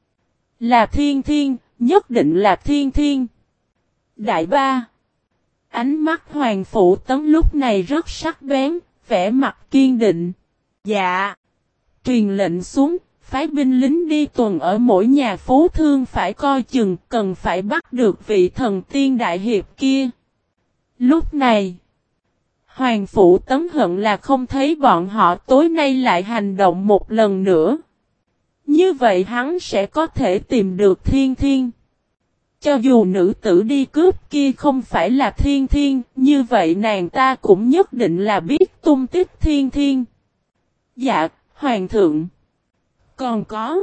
Là Thiên Thiên, nhất định là Thiên Thiên. Đại ba. Ánh mắt Hoàng Phụ Tấn lúc này rất sắc bén, vẻ mặt kiên định. Dạ. Truyền lệnh xuống, phái binh lính đi tuần ở mỗi nhà phú thương phải coi chừng, cần phải bắt được vị thần tiên đại hiệp kia. Lúc này, Hoàng Phụ Tấn hận là không thấy bọn họ tối nay lại hành động một lần nữa. Như vậy hắn sẽ có thể tìm được Thiên Thiên. Cho dù nữ tử đi cướp kia không phải là Thiên Thiên, như vậy nàng ta cũng nhất định là biết tung tích Thiên Thiên. Dạ, Hoàng thượng. Còn có.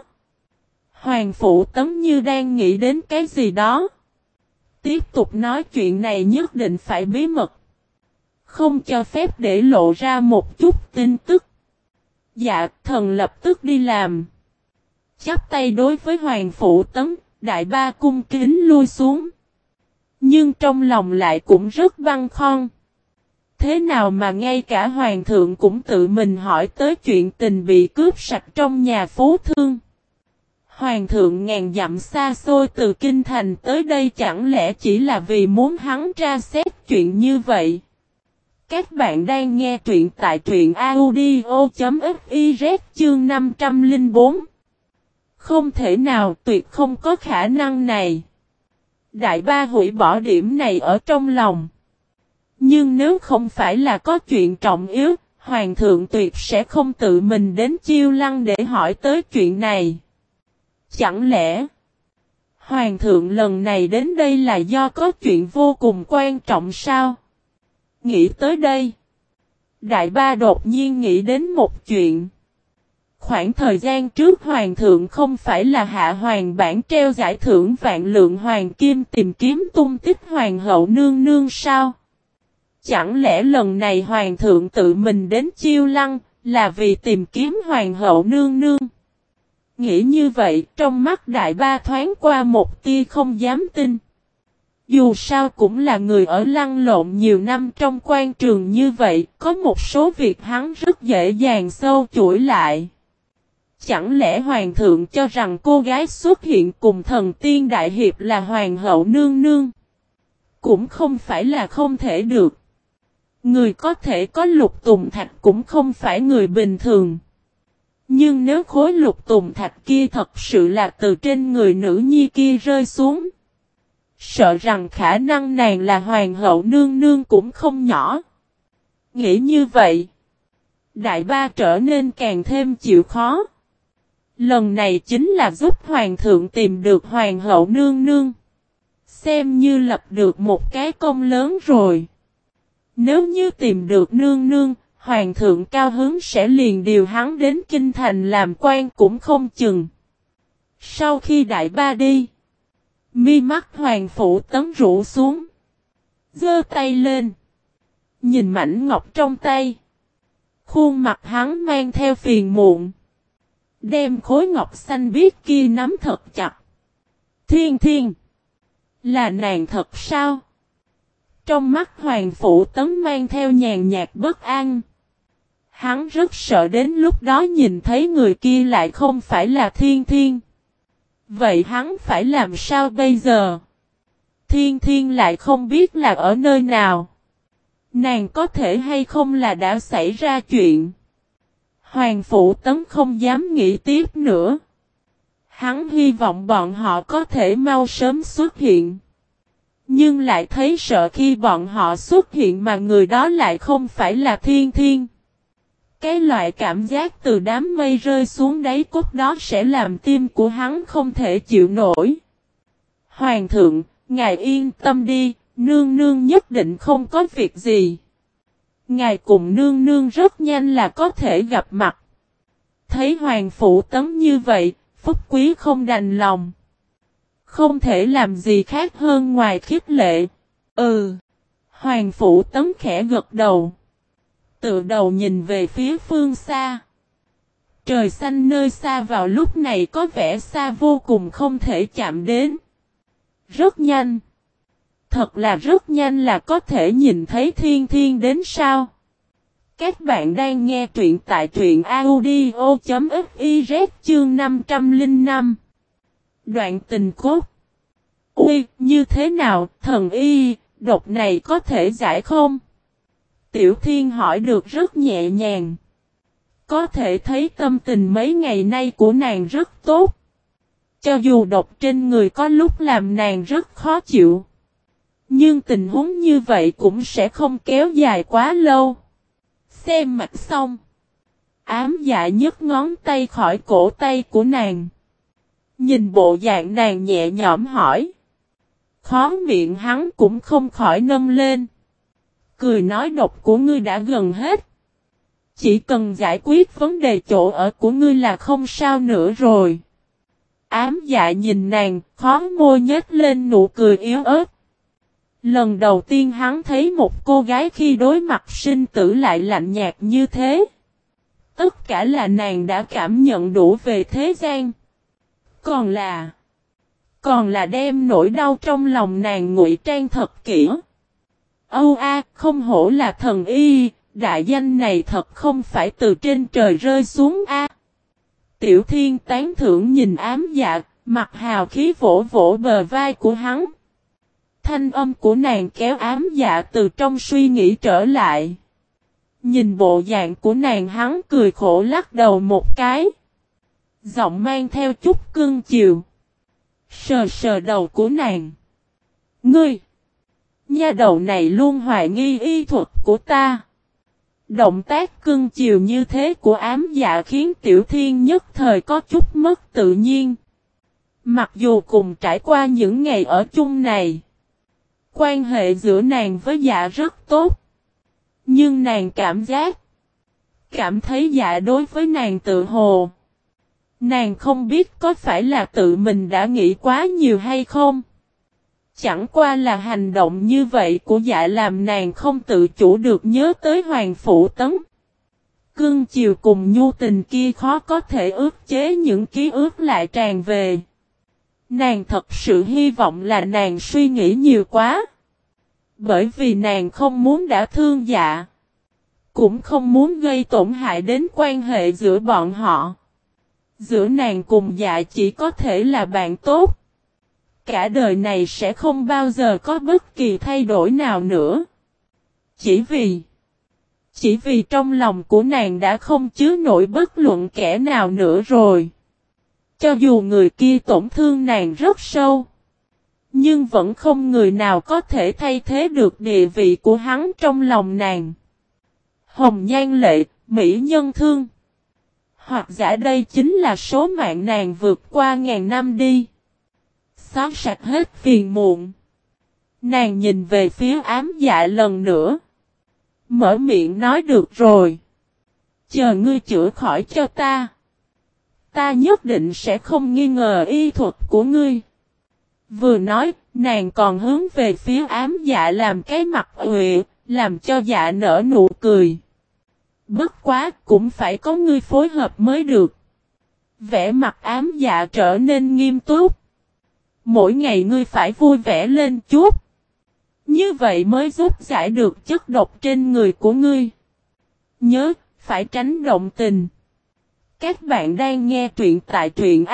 Hoàng Phụ Tấn như đang nghĩ đến cái gì đó. Tiếp tục nói chuyện này nhất định phải bí mật. Không cho phép để lộ ra một chút tin tức. Dạ, thần lập tức đi làm. Chắp tay đối với Hoàng Phụ Tấn, đại ba cung kính lui xuống. Nhưng trong lòng lại cũng rất băn khoăn. Thế nào mà ngay cả Hoàng thượng cũng tự mình hỏi tới chuyện tình bị cướp sạch trong nhà phú thương. Hoàng thượng ngàn dặm xa xôi từ kinh thành tới đây chẳng lẽ chỉ là vì muốn hắn tra xét chuyện như vậy. Các bạn đang nghe truyện tại truyện audio chấm fiz chương năm trăm lẻ bốn. Không thể nào, tuyệt không có khả năng này. Đại ba hủy bỏ điểm này ở trong lòng. Nhưng nếu không phải là có chuyện trọng yếu, Hoàng thượng tuyệt sẽ không tự mình đến Chiêu Lăng để hỏi tới chuyện này. Chẳng lẽ Hoàng thượng lần này đến đây là do có chuyện vô cùng quan trọng sao? Nghĩ tới đây, đại ba đột nhiên nghĩ đến một chuyện. Khoảng thời gian trước Hoàng thượng không phải là hạ hoàng bản treo giải thưởng vạn lượng hoàng kim tìm kiếm tung tích Hoàng hậu nương nương sao? Chẳng lẽ lần này Hoàng thượng tự mình đến Chiêu Lăng là vì tìm kiếm Hoàng hậu nương nương? Nghĩ như vậy, trong mắt đại ba thoáng qua một tia không dám tin. Dù sao cũng là người ở lăn lộn nhiều năm trong quan trường như vậy, có một số việc hắn rất dễ dàng sâu chuỗi lại. Chẳng lẽ Hoàng thượng cho rằng cô gái xuất hiện cùng thần tiên đại hiệp là Hoàng hậu nương nương? Cũng không phải là không thể được. Người có thể có lục tùng thạch cũng không phải người bình thường. Nhưng nếu khối lục tùng thạch kia thật sự là từ trên người nữ nhi kia rơi xuống, sợ rằng khả năng nàng là Hoàng hậu nương nương cũng không nhỏ. Nghĩ như vậy, đại ba trở nên càng thêm chịu khó. Lần này chính là giúp Hoàng thượng tìm được Hoàng hậu nương nương. Xem như lập được một cái công lớn rồi. Nếu như tìm được nương nương, Hoàng thượng cao hứng sẽ liền điều hắn đến kinh thành làm quan cũng không chừng. Sau khi đại ba đi, mi mắt Hoàng Phụ Tấn rũ xuống, giơ tay lên, nhìn mảnh ngọc trong tay. Khuôn mặt hắn mang theo phiền muộn, đem khối ngọc xanh biếc kia nắm thật chặt. Thiên Thiên, là nàng thật sao? Trong mắt Hoàng Phụ Tấn mang theo nhàn nhạt bất an. Hắn rất sợ đến lúc đó nhìn thấy người kia lại không phải là Thiên Thiên. Vậy hắn phải làm sao bây giờ? Thiên Thiên lại không biết là ở nơi nào. Nàng có thể hay không là đã xảy ra chuyện. Hoàng Phụ Tấn không dám nghĩ tiếp nữa. Hắn hy vọng bọn họ có thể mau sớm xuất hiện. Nhưng lại thấy sợ khi bọn họ xuất hiện mà người đó lại không phải là Thiên Thiên. Cái loại cảm giác từ đám mây rơi xuống đáy cốt đó sẽ làm tim của hắn không thể chịu nổi. Hoàng thượng, ngài yên tâm đi, nương nương nhất định không có việc gì. Ngài cùng nương nương rất nhanh là có thể gặp mặt. Thấy Hoàng Phụ Tấn như vậy, Phúc Quý không đành lòng. Không thể làm gì khác hơn ngoài khích lệ. Ừ. Hoàng Phụ Tấn khẽ gật đầu. Tự đầu nhìn về phía phương xa. Trời xanh nơi xa vào lúc này có vẻ xa vô cùng không thể chạm đến. Rất nhanh. Thật là rất nhanh là có thể nhìn thấy Thiên Thiên đến sao. Các bạn đang nghe truyện tại truyện audio.fiz chương năm trăm lẻ năm. Đoạn tình cốt. Ui, như thế nào, thần y, độc này có thể giải không? Tiểu Thiên hỏi được rất nhẹ nhàng. Có thể thấy tâm tình mấy ngày nay của nàng rất tốt. Cho dù độc trên người có lúc làm nàng rất khó chịu. Nhưng tình huống như vậy cũng sẽ không kéo dài quá lâu. Xem mặt xong. Ám dạ nhấc ngón tay khỏi cổ tay của nàng. Nhìn bộ dạng nàng nhẹ nhõm hỏi. Khó miệng hắn cũng không khỏi nâng lên. Cười nói độc của ngươi đã gần hết. Chỉ cần giải quyết vấn đề chỗ ở của ngươi là không sao nữa rồi. Ám dạ nhìn nàng, khó môi nhếch lên nụ cười yếu ớt. Lần đầu tiên hắn thấy một cô gái khi đối mặt sinh tử lại lạnh nhạt như thế. Tất cả là nàng đã cảm nhận đủ về thế gian. Còn là... Còn là đem nỗi đau trong lòng nàng ngụy trang thật kỹ. Âu a, không hổ là thần y, đại danh này thật không phải từ trên trời rơi xuống a. Tiểu Thiên tán thưởng nhìn ám dạ, mặt hào khí vỗ vỗ bờ vai của hắn. Thanh âm của nàng kéo ám dạ từ trong suy nghĩ trở lại. Nhìn bộ dạng của nàng hắn cười khổ lắc đầu một cái. Giọng mang theo chút cưng chiều. Sờ sờ đầu của nàng. Ngươi! Nha đầu này luôn hoài nghi y thuật của ta. Động tác cưng chiều như thế của ám dạ khiến Tiểu Thiên nhất thời có chút mất tự nhiên. Mặc dù cùng trải qua những ngày ở chung này. Quan hệ giữa nàng với dạ rất tốt. Nhưng nàng cảm giác. Cảm thấy dạ đối với nàng tự hồ. Nàng không biết có phải là tự mình đã nghĩ quá nhiều hay không. Chẳng qua là hành động như vậy của dạ làm nàng không tự chủ được nhớ tới Hoàng Phụ Tấn. Cưng chiều cùng nhu tình kia khó có thể ức chế những ký ức lại tràn về. Nàng thật sự hy vọng là nàng suy nghĩ nhiều quá. Bởi vì nàng không muốn đã thương dạ. Cũng không muốn gây tổn hại đến quan hệ giữa bọn họ. Giữa nàng cùng dạ chỉ có thể là bạn tốt. Cả đời này sẽ không bao giờ có bất kỳ thay đổi nào nữa. Chỉ vì... Chỉ vì trong lòng của nàng đã không chứa nổi bất luận kẻ nào nữa rồi. Cho dù người kia tổn thương nàng rất sâu. Nhưng vẫn không người nào có thể thay thế được địa vị của hắn trong lòng nàng. Hồng nhan lệ, mỹ nhân thương. Hoặc giả đây chính là số mạng nàng vượt qua ngàn năm đi. Xóa sạch hết phiền muộn. Nàng nhìn về phía ám dạ lần nữa. Mở miệng nói được rồi. Chờ ngươi chữa khỏi cho ta. Ta nhất định sẽ không nghi ngờ y thuật của ngươi. Vừa nói, nàng còn hướng về phía ám dạ làm cái mặt uệ, làm cho dạ nở nụ cười. Bất quá cũng phải có ngươi phối hợp mới được. Vẻ mặt ám dạ trở nên nghiêm túc. Mỗi ngày ngươi phải vui vẻ lên chút. Như vậy mới giúp giải được chất độc trên người của ngươi. Nhớ, phải tránh động tình. Các bạn đang nghe truyện tại truyện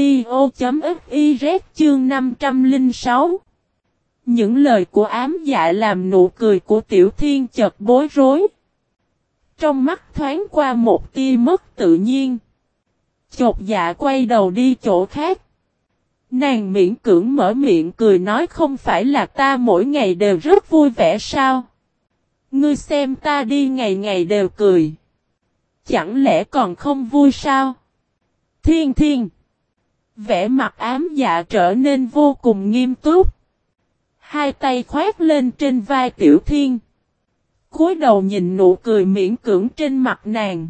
audio.fiz chương năm trăm lẻ sáu. Những lời của ám dạ làm nụ cười của Tiểu Thiên chợt bối rối. Trong mắt thoáng qua một tia mất tự nhiên. Chột dạ quay đầu đi chỗ khác. Nàng miễn cưỡng mở miệng cười nói không phải là ta mỗi ngày đều rất vui vẻ sao? Ngươi xem ta đi ngày ngày đều cười. Chẳng lẽ còn không vui sao? Thiên Thiên. Vẻ mặt ám dạ trở nên vô cùng nghiêm túc. Hai tay khoét lên trên vai Tiểu Thiên. Cúi đầu nhìn nụ cười miễn cưỡng trên mặt nàng.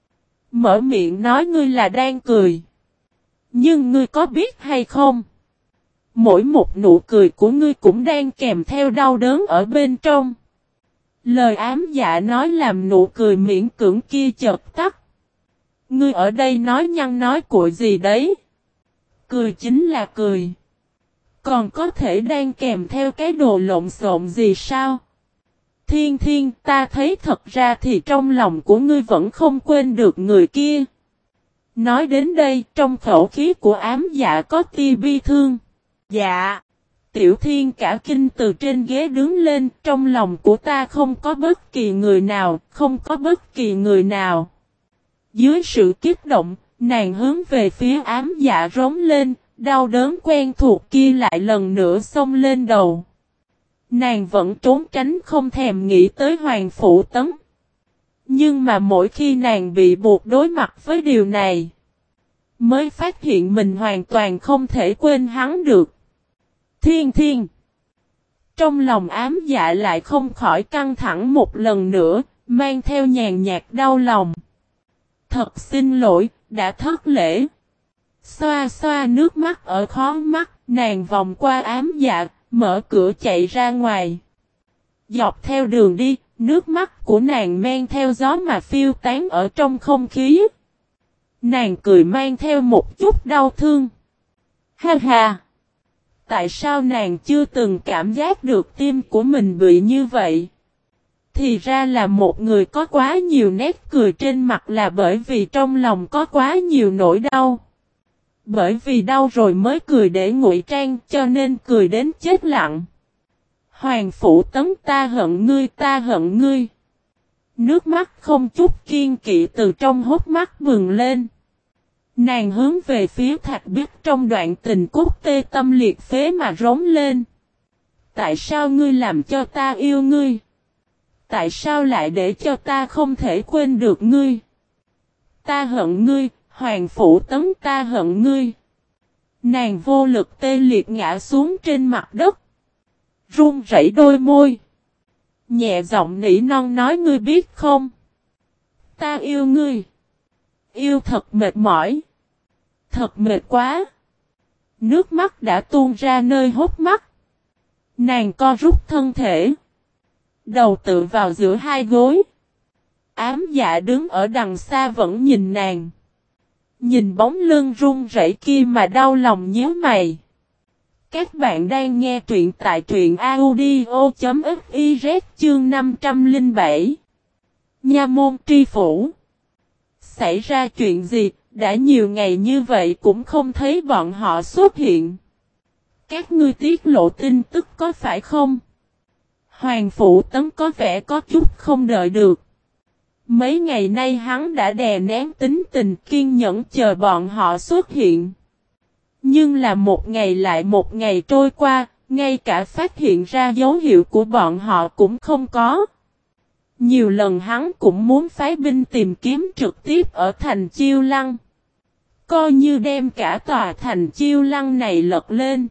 Mở miệng nói ngươi là đang cười. Nhưng ngươi có biết hay không? Mỗi một nụ cười của ngươi cũng đang kèm theo đau đớn ở bên trong. Lời ám dạ nói làm nụ cười miễn cưỡng kia chợt tắt. Ngươi ở đây nói nhăn nói cuội gì đấy? Cười chính là cười. Còn có thể đang kèm theo cái đồ lộn xộn gì sao? Thiên Thiên, ta thấy thật ra thì trong lòng của ngươi vẫn không quên được người kia. Nói đến đây, trong khẩu khí của ám dạ có tia bi thương. Dạ. Tiểu Thiên cả kinh từ trên ghế đứng lên, trong lòng của ta không có bất kỳ người nào, không có bất kỳ người nào. Dưới sự kích động, nàng hướng về phía ám dạ rống lên, đau đớn quen thuộc kia lại lần nữa xông lên đầu. Nàng vẫn trốn tránh không thèm nghĩ tới Hoàng Phủ Tấn. Nhưng mà mỗi khi nàng bị buộc đối mặt với điều này, mới phát hiện mình hoàn toàn không thể quên hắn được. Thiên Thiên. Trong lòng ám dạ lại không khỏi căng thẳng một lần nữa, mang theo nhàn nhạt đau lòng. Thật xin lỗi, đã thất lễ. Xoa xoa nước mắt ở khóe mắt, nàng vòng qua ám dạ, mở cửa chạy ra ngoài. Dọc theo đường đi, nước mắt của nàng men theo gió mà phiêu tán ở trong không khí. Nàng cười mang theo một chút đau thương. Ha ha! Tại sao nàng chưa từng cảm giác được tim của mình bị như vậy? Thì ra là một người có quá nhiều nét cười trên mặt là bởi vì trong lòng có quá nhiều nỗi đau. Bởi vì đau rồi mới cười để ngụy trang cho nên cười đến chết lặng. Hoàng Phủ Tấn, ta hận ngươi, ta hận ngươi. Nước mắt không chút kiên kỵ từ trong hốc mắt bừng lên. Nàng hướng về phía Thạch Biết trong đoạn tình cốt tê tâm liệt phế mà rống lên. Tại sao ngươi làm cho ta yêu ngươi? Tại sao lại để cho ta không thể quên được ngươi? Ta hận ngươi, Hoàng Phủ Tấn, ta hận ngươi. Nàng vô lực tê liệt ngã xuống trên mặt đất. Run rẩy đôi môi. Nhẹ giọng nỉ non nói ngươi biết không? Ta yêu ngươi. Yêu thật mệt mỏi. Thật mệt quá. Nước mắt đã tuôn ra nơi hốc mắt. Nàng co rút thân thể. Đầu tựa vào giữa hai gối. Ám dạ đứng ở đằng xa vẫn nhìn nàng. Nhìn bóng lưng run rẩy kia mà đau lòng nhíu mày. Các bạn đang nghe truyện tại truyện audio.fiz chương năm trăm lẻ bảy. Nha môn tri phủ. Xảy ra chuyện gì, đã nhiều ngày như vậy cũng không thấy bọn họ xuất hiện. Các ngươi tiết lộ tin tức có phải không? Hoàng Phủ Tấn có vẻ có chút không đợi được. Mấy ngày nay hắn đã đè nén tính tình kiên nhẫn chờ bọn họ xuất hiện. Nhưng là một ngày lại một ngày trôi qua, ngay cả phát hiện ra dấu hiệu của bọn họ cũng không có. Nhiều lần hắn cũng muốn phái binh tìm kiếm trực tiếp ở thành Chiêu Lăng. Coi như đem cả tòa thành Chiêu Lăng này lật lên.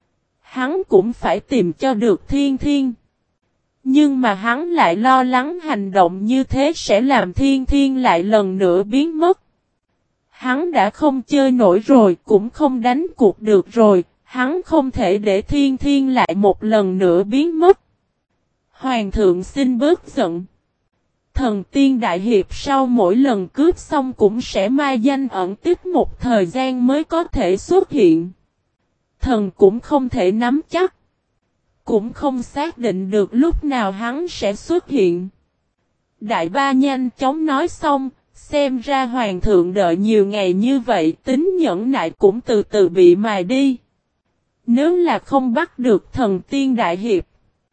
Hắn cũng phải tìm cho được Thiên Thiên. Nhưng mà hắn lại lo lắng hành động như thế sẽ làm Thiên Thiên lại lần nữa biến mất. Hắn đã không chơi nổi rồi, cũng không đánh cuộc được rồi, hắn không thể để Thiên Thiên lại một lần nữa biến mất. Hoàng thượng xin bớt giận. Thần tiên đại hiệp sau mỗi lần cướp xong cũng sẽ mai danh ẩn tích một thời gian mới có thể xuất hiện. Thần cũng không thể nắm chắc. Cũng không xác định được lúc nào hắn sẽ xuất hiện. Đại ba nhanh chóng nói xong, xem ra hoàng thượng đợi nhiều ngày như vậy tính nhẫn nại cũng từ từ bị mài đi. Nếu là không bắt được thần tiên đại hiệp,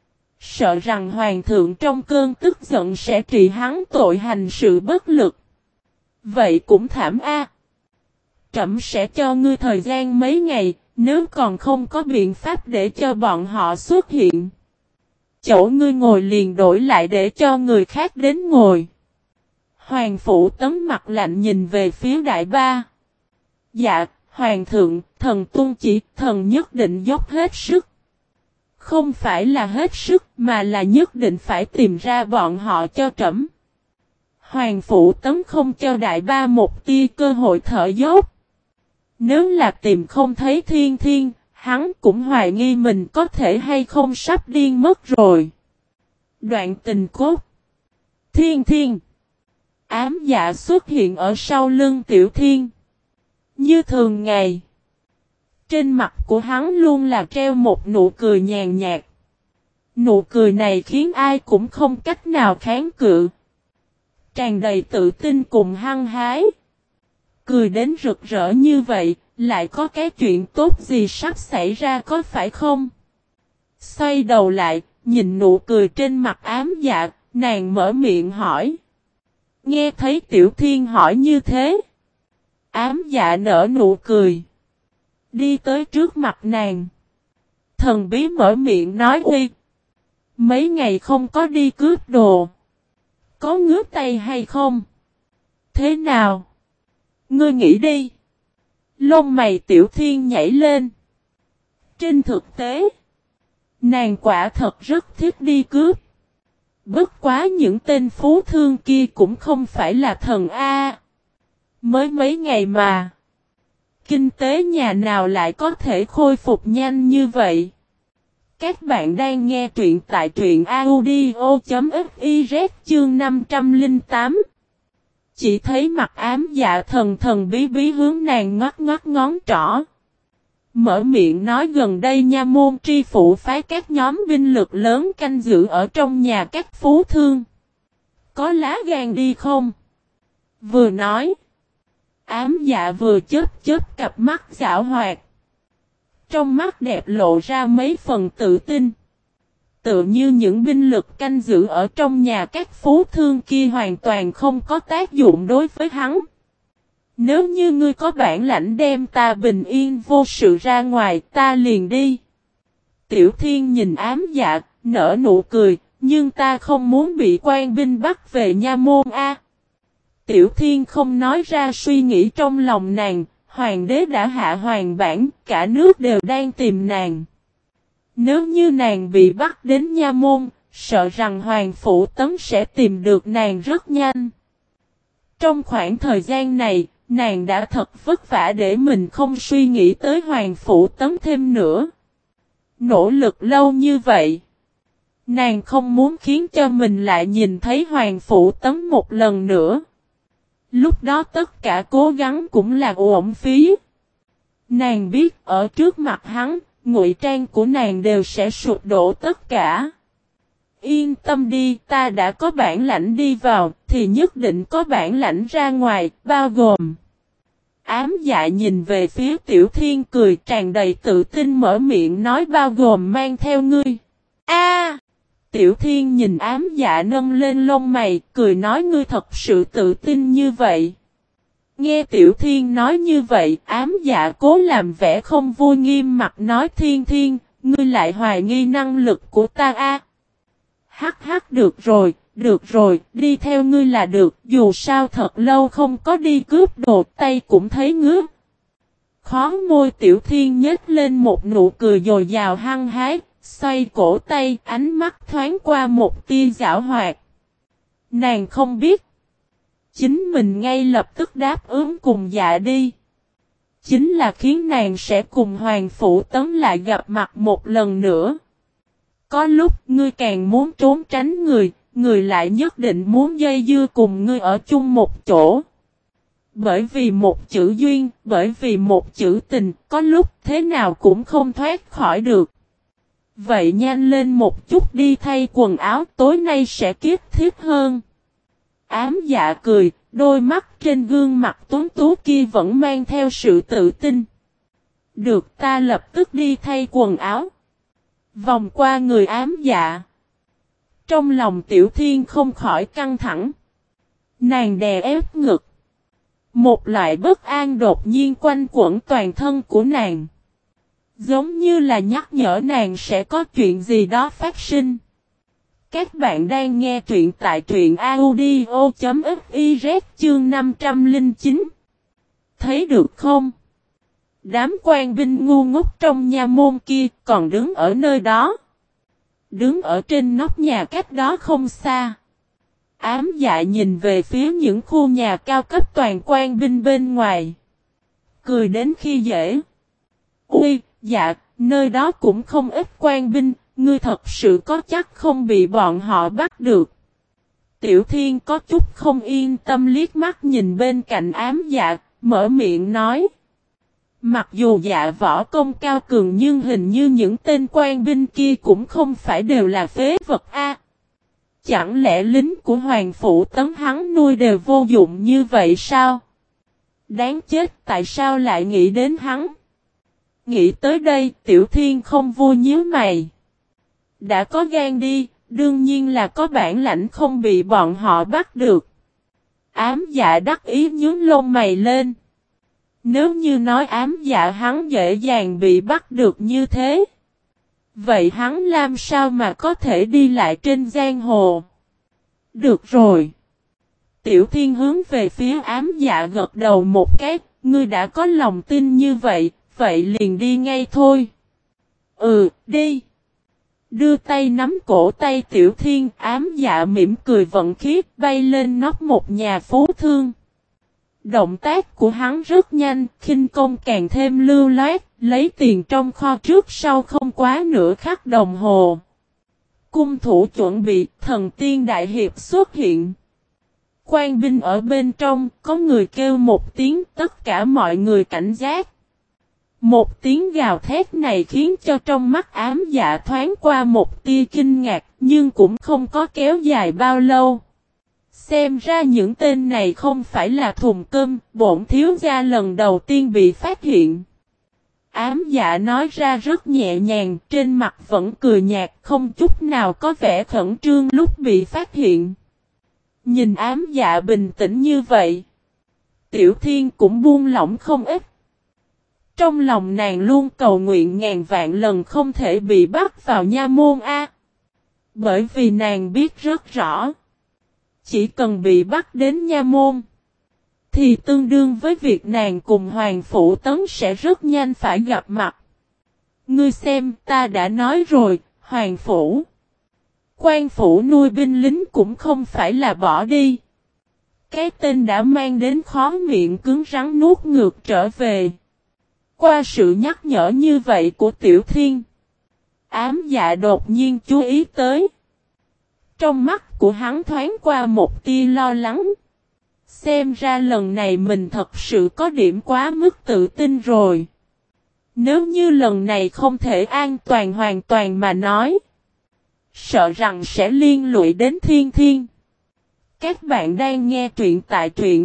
sợ rằng hoàng thượng trong cơn tức giận sẽ trị hắn tội hành sự bất lực. Vậy cũng thảm a. Trẫm sẽ cho ngươi thời gian mấy ngày, Nếu còn không có biện pháp để cho bọn họ xuất hiện, chỗ ngươi ngồi liền đổi lại để cho người khác đến ngồi. Hoàng Phủ Tấn mặt lạnh nhìn về phía đại ba. Dạ, Hoàng thượng, thần tuân chỉ, thần nhất định dốc hết sức. Không phải là hết sức mà là nhất định phải tìm ra bọn họ cho trẫm. Hoàng Phủ Tấn không cho đại ba một tia cơ hội thở dốc. Nếu là tìm không thấy Thiên Thiên, hắn cũng hoài nghi mình có thể hay không sắp điên mất rồi. Đoạn tình cốt. Thiên Thiên. Ám Dạ xuất hiện ở sau lưng Tiểu Thiên. Như thường ngày, trên mặt của hắn luôn là treo một nụ cười nhàn nhạt. Nụ cười này khiến ai cũng không cách nào kháng cự. Tràn đầy tự tin cùng hăng hái. Cười đến rực rỡ như vậy, lại có cái chuyện tốt gì sắp xảy ra có phải không? Xoay đầu lại, nhìn nụ cười trên mặt Ám Dạ, nàng mở miệng hỏi. Nghe thấy Tiểu Thiên hỏi như thế, Ám Dạ nở nụ cười, đi tới trước mặt nàng. Thần bí mở miệng nói uy. Mấy ngày không có đi cướp đồ, có ngứa tay hay không? Thế nào? Ngươi nghĩ đi. Lông mày Tiểu Thiên nhảy lên. Trên thực tế, nàng quả thật rất thích đi cướp. Bất quá những tên phú thương kia cũng không phải là thần A. Mới mấy ngày mà. Kinh tế nhà nào lại có thể khôi phục nhanh như vậy? Các bạn đang nghe truyện tại truyện audio.fiz chương năm trăm lẻ tám. Chỉ thấy mặt Ám Dạ thần thần bí bí hướng nàng ngoắt ngoắt ngón trỏ. Mở miệng nói gần đây nha môn tri phủ phái các nhóm binh lực lớn canh giữ ở trong nhà các phú thương. Có lá gan đi không? Vừa nói, Ám Dạ vừa chớp chớp cặp mắt giảo hoạt. Trong mắt đẹp lộ ra mấy phần tự tin. Tựa như những binh lực canh giữ ở trong nhà các phú thương kia hoàn toàn không có tác dụng đối với hắn. Nếu như ngươi có bản lãnh đem ta bình yên vô sự ra ngoài, ta liền đi. Tiểu Thiên nhìn Ám Dạ, nở nụ cười, nhưng ta không muốn bị quan binh bắt về nha môn a. Tiểu Thiên không nói ra suy nghĩ trong lòng nàng, hoàng đế đã hạ hoàng bản, cả nước đều đang tìm nàng. Nếu như nàng bị bắt đến nha môn, sợ rằng Hoàng Phủ Tấn sẽ tìm được nàng rất nhanh. Trong khoảng thời gian này, nàng đã thật vất vả để mình không suy nghĩ tới Hoàng Phủ Tấn thêm nữa. Nỗ lực lâu như vậy, nàng không muốn khiến cho mình lại nhìn thấy Hoàng Phủ Tấn một lần nữa. Lúc đó tất cả cố gắng cũng là uổng phí. Nàng biết ở trước mặt hắn, ngụy trang của nàng đều sẽ sụp đổ tất cả. Yên tâm đi, ta đã có bản lãnh đi vào, thì nhất định có bản lãnh ra ngoài, bao gồm. Ám Dạ nhìn về phía Tiểu Thiên cười tràn đầy tự tin mở miệng nói bao gồm mang theo ngươi. A! Tiểu Thiên nhìn Ám Dạ nâng lên lông mày, cười nói ngươi thật sự tự tin như vậy. Nghe Tiểu Thiên nói như vậy, Ám Dạ cố làm vẻ không vui nghiêm mặt nói Thiên Thiên, ngươi lại hoài nghi năng lực của ta a. Hắc hắc được rồi, được rồi, đi theo ngươi là được, dù sao thật lâu không có đi cướp đồ tay cũng thấy ngứa. Khó môi Tiểu Thiên nhếch lên một nụ cười dồi dào hăng hái, xoay cổ tay, ánh mắt thoáng qua một tia giảo hoạt. Nàng không biết, chính mình ngay lập tức đáp ứng cùng Dạ đi. Chính là khiến nàng sẽ cùng Hoàng Phủ Tấn lại gặp mặt một lần nữa. Có lúc ngươi càng muốn trốn tránh người, người lại nhất định muốn dây dưa cùng ngươi ở chung một chỗ. Bởi vì một chữ duyên, bởi vì một chữ tình, có lúc thế nào cũng không thoát khỏi được. Vậy nhanh lên một chút đi thay quần áo, tối nay sẽ kiếp thiết hơn. Ám Dạ cười, đôi mắt trên gương mặt tuấn tú kia vẫn mang theo sự tự tin. Được, ta lập tức đi thay quần áo. Vòng qua người Ám Dạ. Trong lòng Tiểu Thiên không khỏi căng thẳng. Nàng đè ép ngực. Một loại bất an đột nhiên quanh quẩn toàn thân của nàng. Giống như là nhắc nhở nàng sẽ có chuyện gì đó phát sinh. Các bạn đang nghe truyện tại truyện audio.fiz chương năm trăm lẻ chín. Thấy được không? Đám quan binh ngu ngốc trong nha môn kia còn đứng ở nơi đó. Đứng ở trên nóc nhà cách đó không xa. Ám dạ nhìn về phía những khu nhà cao cấp toàn quan binh bên ngoài. Cười đến khi dễ. Ui, dạ, nơi đó cũng không ít quan binh, ngươi thật sự có chắc không bị bọn họ bắt được. Tiểu Thiên có chút không yên tâm liếc mắt nhìn bên cạnh ám dạ, mở miệng nói. Mặc dù dạ võ công cao cường nhưng hình như những tên quan binh kia cũng không phải đều là phế vật a. Chẳng lẽ lính của Hoàng Phủ Tấn hắn nuôi đều vô dụng như vậy sao? Đáng chết, tại sao lại nghĩ đến hắn? Nghĩ tới đây, Tiểu Thiên không vui nhíu mày. Đã có gan đi, đương nhiên là có bản lãnh không bị bọn họ bắt được. Ám dạ đắc ý nhướng lông mày lên. Nếu như nói ám dạ hắn dễ dàng bị bắt được như thế, vậy hắn làm sao mà có thể đi lại trên giang hồ? Được rồi. Tiểu Thiên hướng về phía ám dạ gật đầu một cái, ngươi đã có lòng tin như vậy, vậy liền đi ngay thôi. Ừ, đi. Đưa tay nắm cổ tay Tiểu Thiên, ám dạ mỉm cười vận khí bay lên nóc một nhà phú thương. Động tác của hắn rất nhanh, khinh công càng thêm lưu loát, lấy tiền trong kho trước sau không quá nửa khắc đồng hồ. Cung thủ chuẩn bị, thần tiên đại hiệp xuất hiện. Quan binh ở bên trong, có người kêu một tiếng, tất cả mọi người cảnh giác. Một tiếng gào thét này khiến cho trong mắt ám dạ thoáng qua một tia kinh ngạc, nhưng cũng không có kéo dài bao lâu. Xem ra những tên này không phải là thùng cơm, bổn thiếu gia lần đầu tiên bị phát hiện. Ám dạ nói ra rất nhẹ nhàng, trên mặt vẫn cười nhạt, không chút nào có vẻ khẩn trương lúc bị phát hiện. Nhìn ám dạ bình tĩnh như vậy, Tiểu Thiên cũng buông lỏng không ít. Trong lòng nàng luôn cầu nguyện ngàn vạn lần không thể bị bắt vào nha môn A. Bởi vì nàng biết rất rõ, chỉ cần bị bắt đến nha môn, thì tương đương với việc nàng cùng Hoàng Phủ Tấn sẽ rất nhanh phải gặp mặt. Ngươi xem, ta đã nói rồi, Hoàng Phủ, Quan Phủ nuôi binh lính cũng không phải là bỏ đi. Cái tên đã mang đến khó miệng cứng rắn nuốt ngược trở về. Qua sự nhắc nhở như vậy của Tiểu Thiên, ám dạ đột nhiên chú ý tới. Trong mắt của hắn thoáng qua một tia lo lắng. Xem ra lần này mình thật sự có điểm quá mức tự tin rồi. Nếu như lần này không thể an toàn hoàn toàn mà nói, sợ rằng sẽ liên lụy đến Thiên Thiên. Các bạn đang nghe truyện tại truyện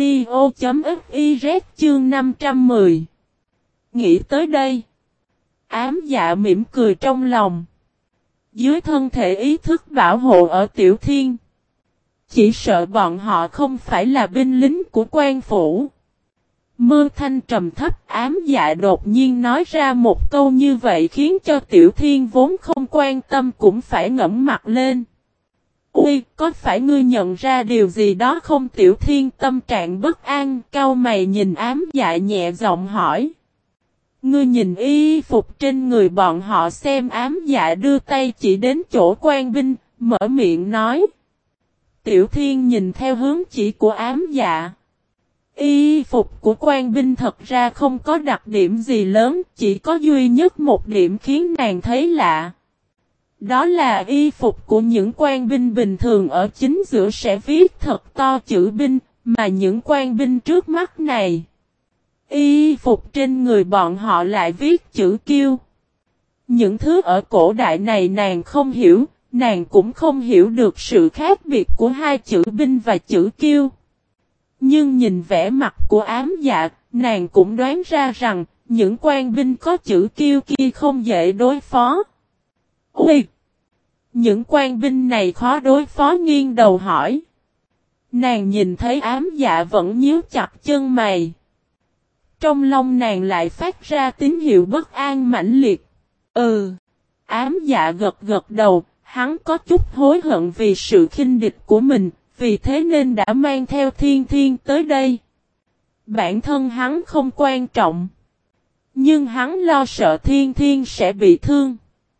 audio.fiz chương năm trăm mười. Nghĩ tới đây, ám dạ mỉm cười trong lòng. Dưới thân thể ý thức bảo hộ ở Tiểu Thiên, chỉ sợ bọn họ không phải là binh lính của quan phủ. Mơ thanh trầm thấp, ám dạ đột nhiên nói ra một câu như vậy khiến cho Tiểu Thiên vốn không quan tâm cũng phải ngẫm mặt lên. Ui, có phải ngươi nhận ra điều gì đó không? Tiểu Thiên tâm trạng bất an, cau mày nhìn ám dạ nhẹ giọng hỏi. Ngươi nhìn y phục trên người bọn họ xem. Ám dạ đưa tay chỉ đến chỗ quan binh, mở miệng nói. Tiểu Thiên nhìn theo hướng chỉ của ám dạ. Y phục của quan binh thật ra không có đặc điểm gì lớn, chỉ có duy nhất một điểm khiến nàng thấy lạ. Đó là y phục của những quan binh bình thường ở chính giữa sẽ viết thật to chữ binh, mà những quan binh trước mắt này, y phục trên người bọn họ lại viết chữ kiêu. Những thứ ở cổ đại này nàng không hiểu, nàng cũng không hiểu được sự khác biệt của hai chữ binh và chữ kiêu. Nhưng nhìn vẻ mặt của ám dạ, nàng cũng đoán ra rằng, những quan binh có chữ kiêu kia không dễ đối phó. Ui! Những quan binh này khó đối phó, nghiêng đầu hỏi. Nàng nhìn thấy ám dạ vẫn nhíu chặt chân mày. Trong lòng nàng lại phát ra tín hiệu bất an mãnh liệt. Ừ. Ám Dạ gật gật đầu, hắn có chút hối hận vì sự khinh địch của mình, vì thế nên đã mang theo Thiên Thiên tới đây. Bản thân hắn không quan trọng. Nhưng hắn lo sợ Thiên Thiên sẽ bị thương.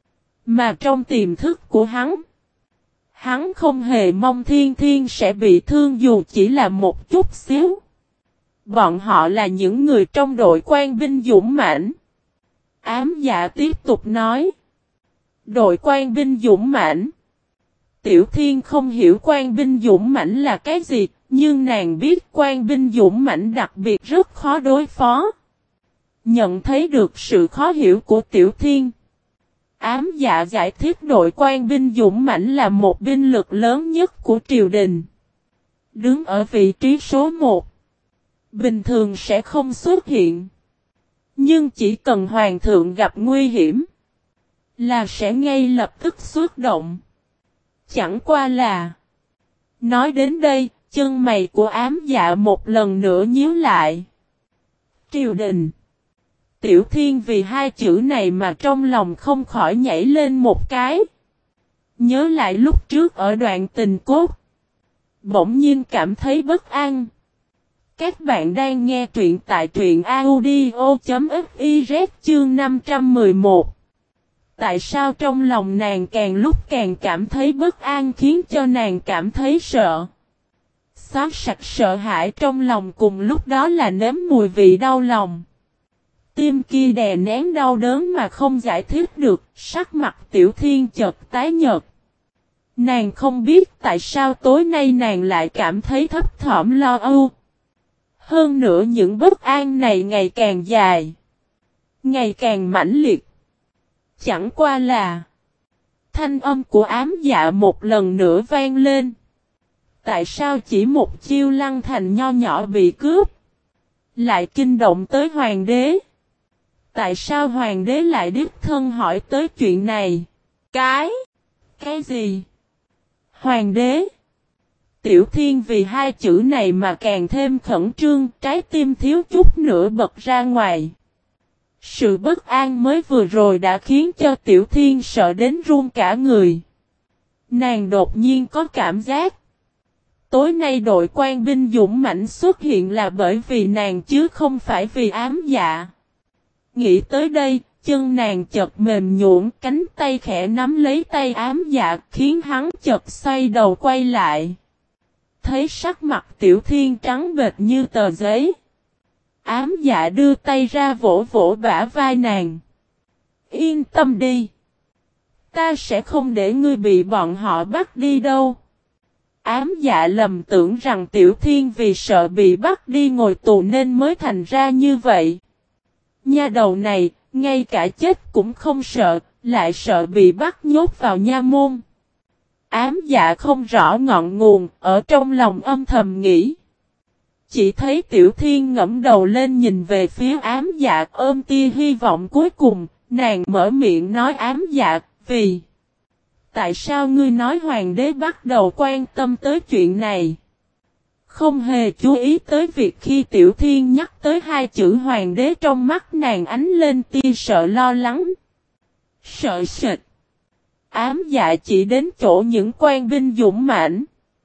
Mà trong tiềm thức của hắn, hắn không hề mong Thiên Thiên sẽ bị thương dù chỉ là một chút xíu. Bọn họ là những người trong đội quan binh dũng mãnh. Ám Dạ tiếp tục nói. Đội quan binh dũng mãnh. Tiểu Thiên không hiểu quan binh dũng mãnh là cái gì, nhưng nàng biết quan binh dũng mãnh đặc biệt rất khó đối phó. Nhận thấy được sự khó hiểu của Tiểu Thiên. Ám Dạ giải thích đội quan binh dũng mãnh là một binh lực lớn nhất của triều đình. Đứng ở vị trí số một. Bình thường sẽ không xuất hiện. Nhưng chỉ cần hoàng thượng gặp nguy hiểm, là sẽ ngay lập tức xuất động. Chẳng qua là. Nói đến đây, chân mày của Ám Dạ một lần nữa nhíu lại. Triều đình. Tiểu Thiên vì hai chữ này mà trong lòng không khỏi nhảy lên một cái. Nhớ lại lúc trước ở đoạn tình cốt. Bỗng nhiên cảm thấy bất an. Các bạn đang nghe truyện tại truyện audio.fiz chương năm trăm mười một. Tại sao trong lòng nàng càng lúc càng cảm thấy bất an khiến cho nàng cảm thấy sợ. Xóa sạch sợ hãi trong lòng cùng lúc đó là nếm mùi vị đau lòng. Tim kia đè nén đau đớn mà không giải thích được, sắc mặt Tiểu Thiên chợt tái nhợt. Nàng không biết tại sao tối nay nàng lại cảm thấy thấp thỏm lo âu. Hơn nữa những bất an này ngày càng dài, ngày càng mãnh liệt. Chẳng qua là thanh âm của Ám Dạ một lần nữa vang lên. Tại sao chỉ một chiêu Lăng Thành nho nhỏ bị cướp, lại kinh động tới hoàng đế? Tại sao hoàng đế lại đích thân hỏi tới chuyện này? Cái? Cái gì? Hoàng đế? Tiểu Thiên vì hai chữ này mà càng thêm khẩn trương, trái tim thiếu chút nữa bật ra ngoài. Sự bất an mới vừa rồi đã khiến cho Tiểu Thiên sợ đến run cả người. Nàng đột nhiên có cảm giác. Tối nay đội quan binh dũng mãnh xuất hiện là bởi vì nàng chứ không phải vì Ám Dạ. Nghĩ tới đây, chân nàng chợt mềm nhũn, cánh tay khẽ nắm lấy tay Ám Dạ khiến hắn chợt xoay đầu quay lại. Thấy sắc mặt Tiểu Thiên trắng bệch như tờ giấy. Ám Dạ đưa tay ra vỗ vỗ bả vai nàng. Yên tâm đi. Ta sẽ không để ngươi bị bọn họ bắt đi đâu. Ám Dạ lầm tưởng rằng Tiểu Thiên vì sợ bị bắt đi ngồi tù nên mới thành ra như vậy. Nha đầu này, ngay cả chết cũng không sợ, lại sợ bị bắt nhốt vào nha môn. Ám Dạ không rõ ngọn nguồn, ở trong lòng âm thầm nghĩ. Chỉ thấy Tiểu Thiên ngẫm đầu lên nhìn về phía Ám Dạ ôm tia hy vọng cuối cùng, nàng mở miệng nói Ám Dạ, vì... Tại sao ngươi nói hoàng đế bắt đầu quan tâm tới chuyện này? Không hề chú ý tới việc khi Tiểu Thiên nhắc tới hai chữ hoàng đế trong mắt nàng ánh lên tia sợ lo lắng. Sợ sệt. Ám Dạ chỉ đến chỗ những quan binh dũng mãnh.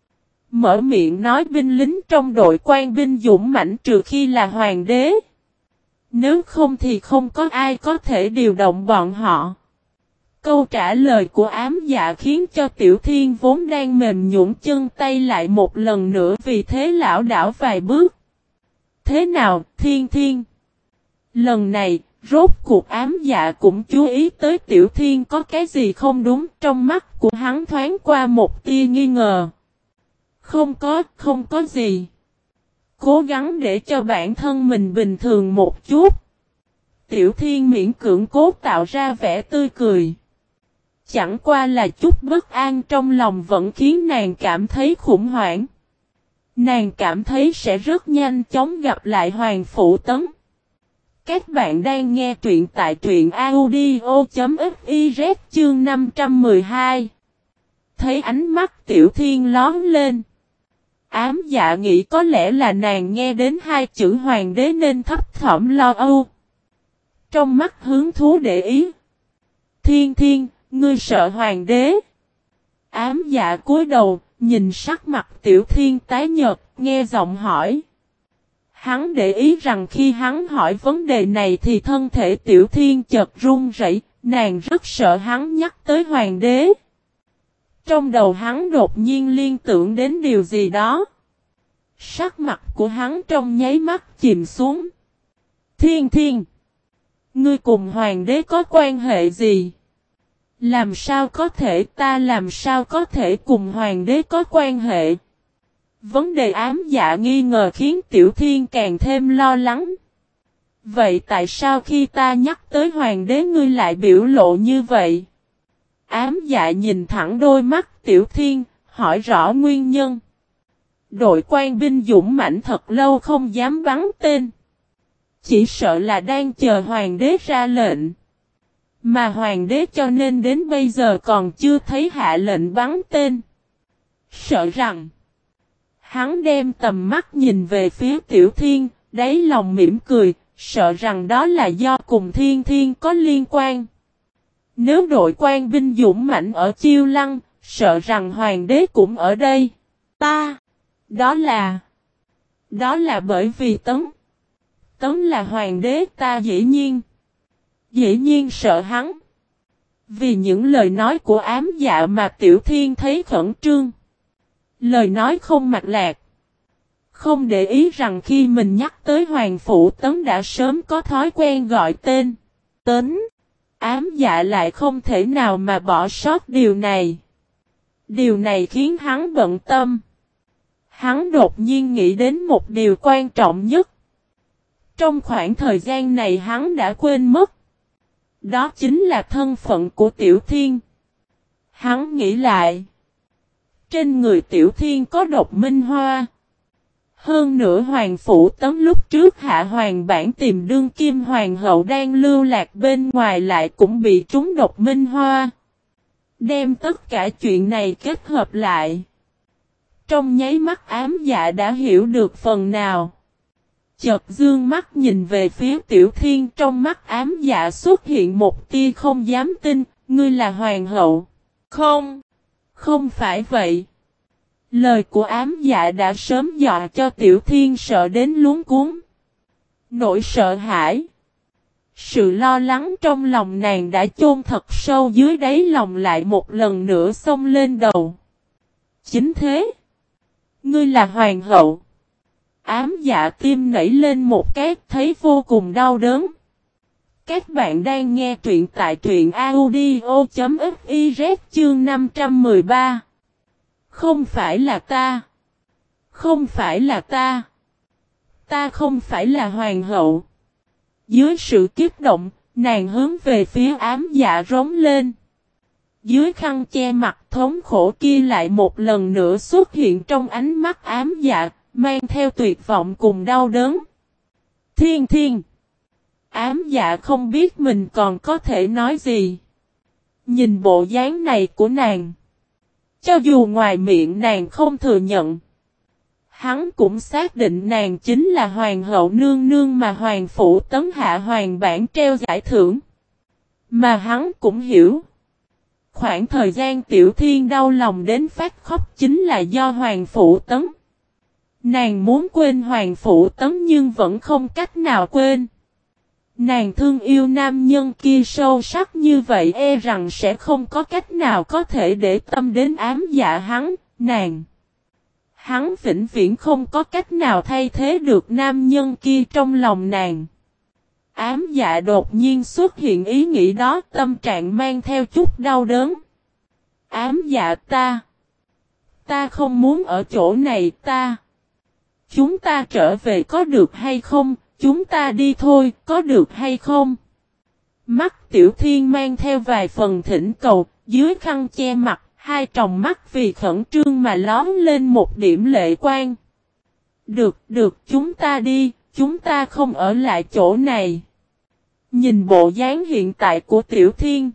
Mở miệng nói binh lính trong đội quan binh dũng mãnh trừ khi là hoàng đế. Nếu không thì không có ai có thể điều động bọn họ. Câu trả lời của Ám Dạ khiến cho Tiểu Thiên vốn đang mềm nhũn chân tay lại một lần nữa vì thế lảo đảo vài bước. Thế nào, Thiên Thiên? Lần này, rốt cuộc Ám Dạ cũng chú ý tới Tiểu Thiên có cái gì không đúng, trong mắt của hắn thoáng qua một tia nghi ngờ. Không có, không có gì. Cố gắng để cho bản thân mình bình thường một chút. Tiểu Thiên miễn cưỡng cố tạo ra vẻ tươi cười. Chẳng qua là chút bất an trong lòng vẫn khiến nàng cảm thấy khủng hoảng. Nàng cảm thấy sẽ rất nhanh chóng gặp lại Hoàng Phụ Tấn. Các bạn đang nghe truyện tại truyện audio.fiz chương năm trăm mười hai. Thấy ánh mắt Tiểu Thiên lóm lên. Ám Dạ nghĩ có lẽ là nàng nghe đến hai chữ hoàng đế nên thấp thỏm lo âu. Trong mắt hứng thú để ý. Thiên Thiên, ngươi sợ hoàng đế? Ám Dạ cúi đầu, nhìn sắc mặt Tiểu Thiên tái nhợt, nghe giọng hỏi. Hắn để ý rằng khi hắn hỏi vấn đề này thì thân thể Tiểu Thiên chợt run rẩy, nàng rất sợ hắn nhắc tới hoàng đế. Trong đầu hắn đột nhiên liên tưởng đến điều gì đó. Sắc mặt của hắn trong nháy mắt chìm xuống. Thiên Thiên, ngươi cùng hoàng đế có quan hệ gì? Làm sao có thể ta làm sao có thể cùng hoàng đế có quan hệ? Vấn đề Ám Dạ nghi ngờ khiến Tiểu Thiên càng thêm lo lắng. Vậy tại sao khi ta nhắc tới hoàng đế ngươi lại biểu lộ như vậy? Ám Dạ nhìn thẳng đôi mắt Tiểu Thiên, hỏi rõ nguyên nhân. Đội quan binh dũng mãnh thật lâu không dám bắn tên. Chỉ sợ là đang chờ hoàng đế ra lệnh. Mà hoàng đế cho nên đến bây giờ còn chưa thấy hạ lệnh bắn tên. Sợ rằng hắn đem tầm mắt nhìn về phía Tiểu Thiên, đáy lòng mỉm cười, sợ rằng đó là do cùng Thiên Thiên có liên quan. Nếu đội quan binh dũng mãnh ở Chiêu Lăng, sợ rằng hoàng đế cũng ở đây. Ta, đó là, đó là bởi vì Tấn. Tấn là hoàng đế ta dĩ nhiên, dĩ nhiên sợ hắn. Vì những lời nói của Ám Dạ mà Tiểu Thiên thấy khẩn trương. Lời nói không mạch lạc. Không để ý rằng khi mình nhắc tới Hoàng Phủ Tấn đã sớm có thói quen gọi tên. Tấn. Ám Dạ lại không thể nào mà bỏ sót điều này. Điều này khiến hắn bận tâm. Hắn đột nhiên nghĩ đến một điều quan trọng nhất. Trong khoảng thời gian này hắn đã quên mất. Đó chính là thân phận của Tiểu Thiên. Hắn nghĩ lại. Trên người Tiểu Thiên có độc minh hoa. Hơn nữa Hoàng Phủ Tấn lúc trước hạ hoàng bản tìm đương kim hoàng hậu đang lưu lạc bên ngoài lại cũng bị trúng độc minh hoa. Đem tất cả chuyện này kết hợp lại. Trong nháy mắt Ám Dạ đã hiểu được phần nào. Chợt dương mắt nhìn về phía Tiểu Thiên, trong mắt Ám Dạ xuất hiện một tia không dám tin, ngươi là hoàng hậu. Không, không phải vậy. Lời của Ám Dạ đã sớm dọa cho Tiểu Thiên sợ đến luống cuống. Nỗi sợ hãi. Sự lo lắng trong lòng nàng đã chôn thật sâu dưới đáy lòng lại một lần nữa xông lên đầu. Chính thế. Ngươi là hoàng hậu. Ám Dạ tim nảy lên một cái, thấy vô cùng đau đớn. Các bạn đang nghe truyện tại truyện audio chấm fiz chương năm trăm mười ba. Không phải là ta. Không phải là ta. Ta không phải là hoàng hậu. Dưới sự kích động, nàng hướng về phía Ám Dạ rống lên. Dưới khăn che mặt thống khổ kia lại một lần nữa xuất hiện trong ánh mắt Ám Dạ, mang theo tuyệt vọng cùng đau đớn. Thiên Thiên. Ám Dạ không biết mình còn có thể nói gì. Nhìn bộ dáng này của nàng. Cho dù ngoài miệng nàng không thừa nhận. Hắn cũng xác định nàng chính là hoàng hậu nương nương mà Hoàng Phủ Tấn hạ hoàng bản treo giải thưởng. Mà hắn cũng hiểu. Khoảng thời gian Tiểu Thiên đau lòng đến phát khóc chính là do Hoàng Phủ Tấn. Nàng muốn quên Hoàng Phủ Tấn nhưng vẫn không cách nào quên. Nàng thương yêu nam nhân kia sâu sắc như vậy e rằng sẽ không có cách nào có thể để tâm đến Ám Dạ hắn, nàng. Hắn vĩnh viễn không có cách nào thay thế được nam nhân kia trong lòng nàng. Ám Dạ đột nhiên xuất hiện ý nghĩ đó, tâm trạng mang theo chút đau đớn. Ám Dạ ta. Ta không muốn ở chỗ này ta. Chúng ta trở về có được hay không? Chúng ta đi thôi, có được hay không? Mắt Tiểu Thiên mang theo vài phần thỉnh cầu, dưới khăn che mặt, hai tròng mắt vì khẩn trương mà lóm lên một điểm lệ quan. Được, được, chúng ta đi, chúng ta không ở lại chỗ này. Nhìn bộ dáng hiện tại của Tiểu Thiên.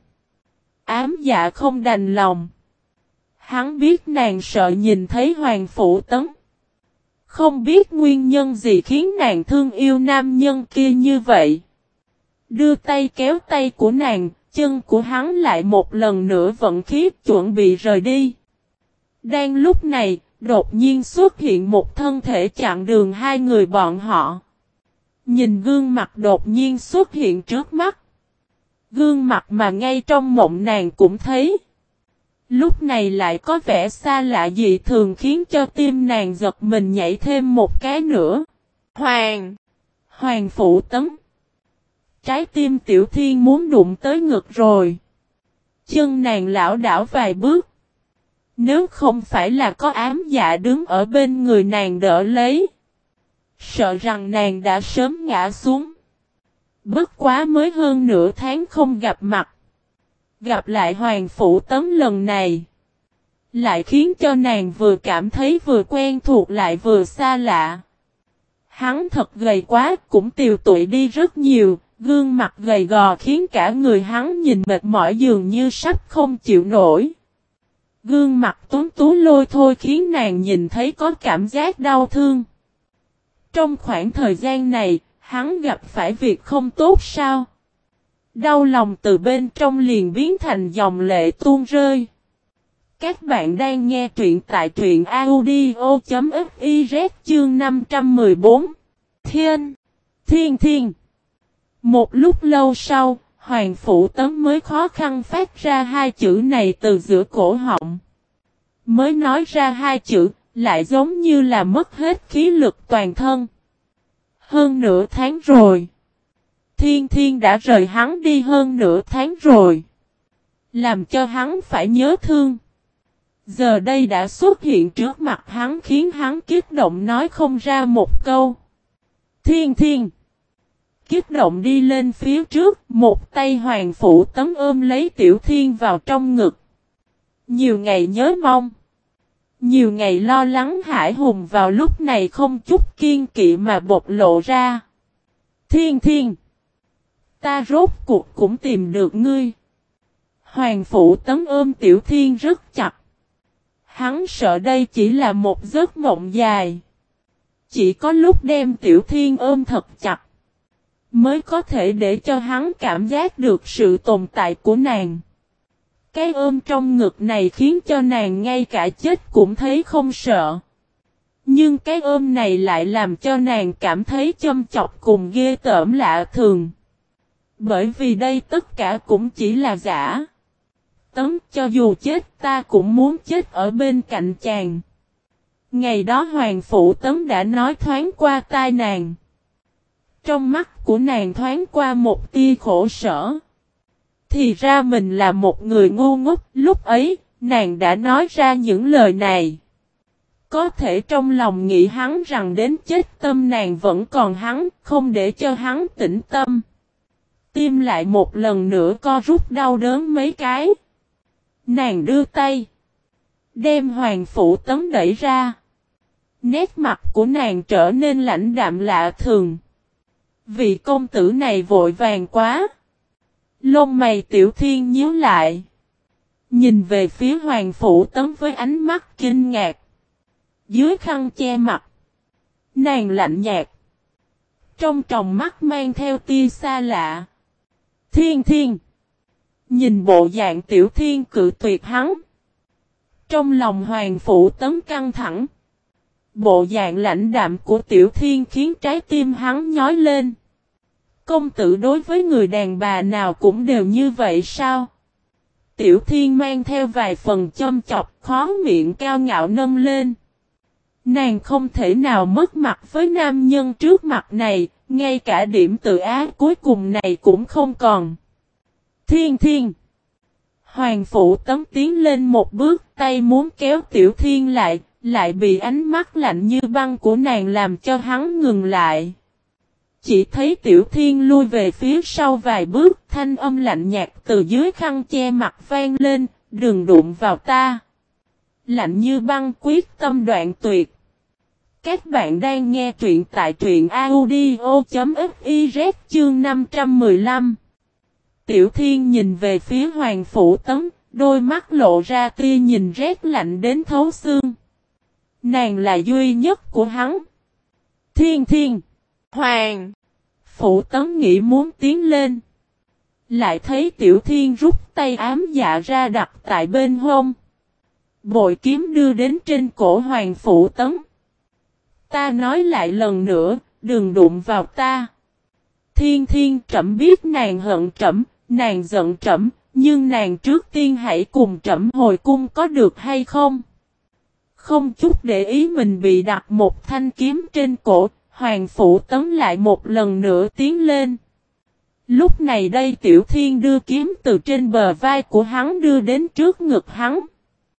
Ám Dạ không đành lòng. Hắn biết nàng sợ nhìn thấy Hoàng Phủ Tấn. Không biết nguyên nhân gì khiến nàng thương yêu nam nhân kia như vậy. Đưa tay kéo tay của nàng, chân của hắn lại một lần nữa vận khí chuẩn bị rời đi. Đang lúc này, đột nhiên xuất hiện một thân thể chặn đường hai người bọn họ. Nhìn gương mặt đột nhiên xuất hiện trước mắt. Gương mặt mà ngay trong mộng nàng cũng thấy. Lúc này lại có vẻ xa lạ dị thường khiến cho tim nàng giật mình nhảy thêm một cái nữa. Hoàng! Hoàng Phụ Tấn! Trái tim Tiểu Thiên muốn đụng tới ngực rồi. Chân nàng lảo đảo vài bước. Nếu không phải là có ám dạ đứng ở bên người nàng đỡ lấy. Sợ rằng nàng đã sớm ngã xuống. Bất quá mới hơn nửa tháng không gặp mặt. Gặp lại Hoàng Phụ Tấn lần này. Lại khiến cho nàng vừa cảm thấy vừa quen thuộc lại vừa xa lạ. Hắn thật gầy quá cũng tiều tụy đi rất nhiều. Gương mặt gầy gò khiến cả người hắn nhìn mệt mỏi dường như sắp không chịu nổi. Gương mặt tuấn tú lôi thôi khiến nàng nhìn thấy có cảm giác đau thương. Trong khoảng thời gian này, hắn gặp phải việc không tốt sao? Đau lòng từ bên trong liền biến thành dòng lệ tuôn rơi. Các bạn đang nghe truyện tại truyện audio chấm fiz chương năm trăm mười bốn. Thiên! Thiên thiên! Một lúc lâu sau, Hoàng Phụ Tấn mới khó khăn phát ra hai chữ này từ giữa cổ họng. Mới nói ra hai chữ, lại giống như là mất hết khí lực toàn thân. Hơn nửa tháng rồi. Thiên thiên đã rời hắn đi hơn nửa tháng rồi. Làm cho hắn phải nhớ thương. Giờ đây đã xuất hiện trước mặt hắn khiến hắn kích động nói không ra một câu. Thiên thiên. Kích động đi lên phía trước, một tay Hoàng Phụ Tấn ôm lấy Tiểu Thiên vào trong ngực. Nhiều ngày nhớ mong. Nhiều ngày lo lắng hải hùng vào lúc này không chút kiên kỵ mà bộc lộ ra. Thiên thiên. Ta rốt cuộc cũng tìm được ngươi. Hoàng Phụ Tấn ôm Tiểu Thiên rất chặt. Hắn sợ đây chỉ là một giấc mộng dài. Chỉ có lúc đem Tiểu Thiên ôm thật chặt. Mới có thể để cho hắn cảm giác được sự tồn tại của nàng. Cái ôm trong ngực này khiến cho nàng ngay cả chết cũng thấy không sợ. Nhưng cái ôm này lại làm cho nàng cảm thấy châm chọc cùng ghê tởm lạ thường. Bởi vì đây tất cả cũng chỉ là giả. Tấn, cho dù chết ta cũng muốn chết ở bên cạnh chàng. Ngày đó Hoàng Phụ Tấn đã nói thoáng qua tai nàng. Trong mắt của nàng thoáng qua một tia khổ sở. Thì ra mình là một người ngu ngốc, lúc ấy, nàng đã nói ra những lời này. Có thể trong lòng nghĩ hắn rằng đến chết tâm nàng vẫn còn hắn, không để cho hắn tĩnh tâm. Tim lại một lần nữa co rút đau đớn mấy cái. Nàng đưa tay. Đem Hoàng Phụ Tấn đẩy ra. Nét mặt của nàng trở nên lạnh đạm lạ thường. Vị công tử này vội vàng quá. Lông mày Tiểu Thiên nhíu lại. Nhìn về phía Hoàng Phụ Tấn với ánh mắt kinh ngạc. Dưới khăn che mặt. Nàng lạnh nhạt. Trong tròng mắt mang theo tia xa lạ. Thiên thiên. Nhìn bộ dạng Tiểu Thiên cự tuyệt hắn. Trong lòng Hoàng Phụ Tấn căng thẳng. Bộ dạng lãnh đạm của Tiểu Thiên khiến trái tim hắn nhói lên. Công tử đối với người đàn bà nào cũng đều như vậy sao? Tiểu Thiên mang theo vài phần châm chọc, khó miệng cao ngạo nâng lên. Nàng không thể nào mất mặt với nam nhân trước mặt này, ngay cả điểm tự ái cuối cùng này cũng không còn. Thiên thiên. Hoàng Phụ Tấn tiến lên một bước, tay muốn kéo Tiểu Thiên lại, lại bị ánh mắt lạnh như băng của nàng làm cho hắn ngừng lại. Chỉ thấy Tiểu Thiên lui về phía sau vài bước, thanh âm lạnh nhạt từ dưới khăn che mặt vang lên, đừng đụng vào ta. Lạnh như băng quyết tâm đoạn tuyệt. Các bạn đang nghe truyện tại truyện audio chấm fiz chương năm trăm mười lăm. Tiểu Thiên nhìn về phía Hoàng Phụ Tấn, đôi mắt lộ ra tia nhìn rét lạnh đến thấu xương. Nàng là duy nhất của hắn. Thiên Thiên. Hoàng. Phụ Tấn nghĩ muốn tiến lên. Lại thấy Tiểu Thiên rút tay ám dạ ra đặt tại bên hông. Bội kiếm đưa đến trên cổ Hoàng Phụ Tấn. Ta nói lại lần nữa, đừng đụng vào ta. Thiên Thiên trẫm biết nàng hận trẫm, nàng giận trẫm, nhưng nàng trước tiên hãy cùng trẫm hồi cung có được hay không? Không chút để ý mình bị đặt một thanh kiếm trên cổ, Hoàng Phụ Tấn lại một lần nữa tiến lên. Lúc này đây Tiểu Thiên đưa kiếm từ trên bờ vai của hắn đưa đến trước ngực hắn.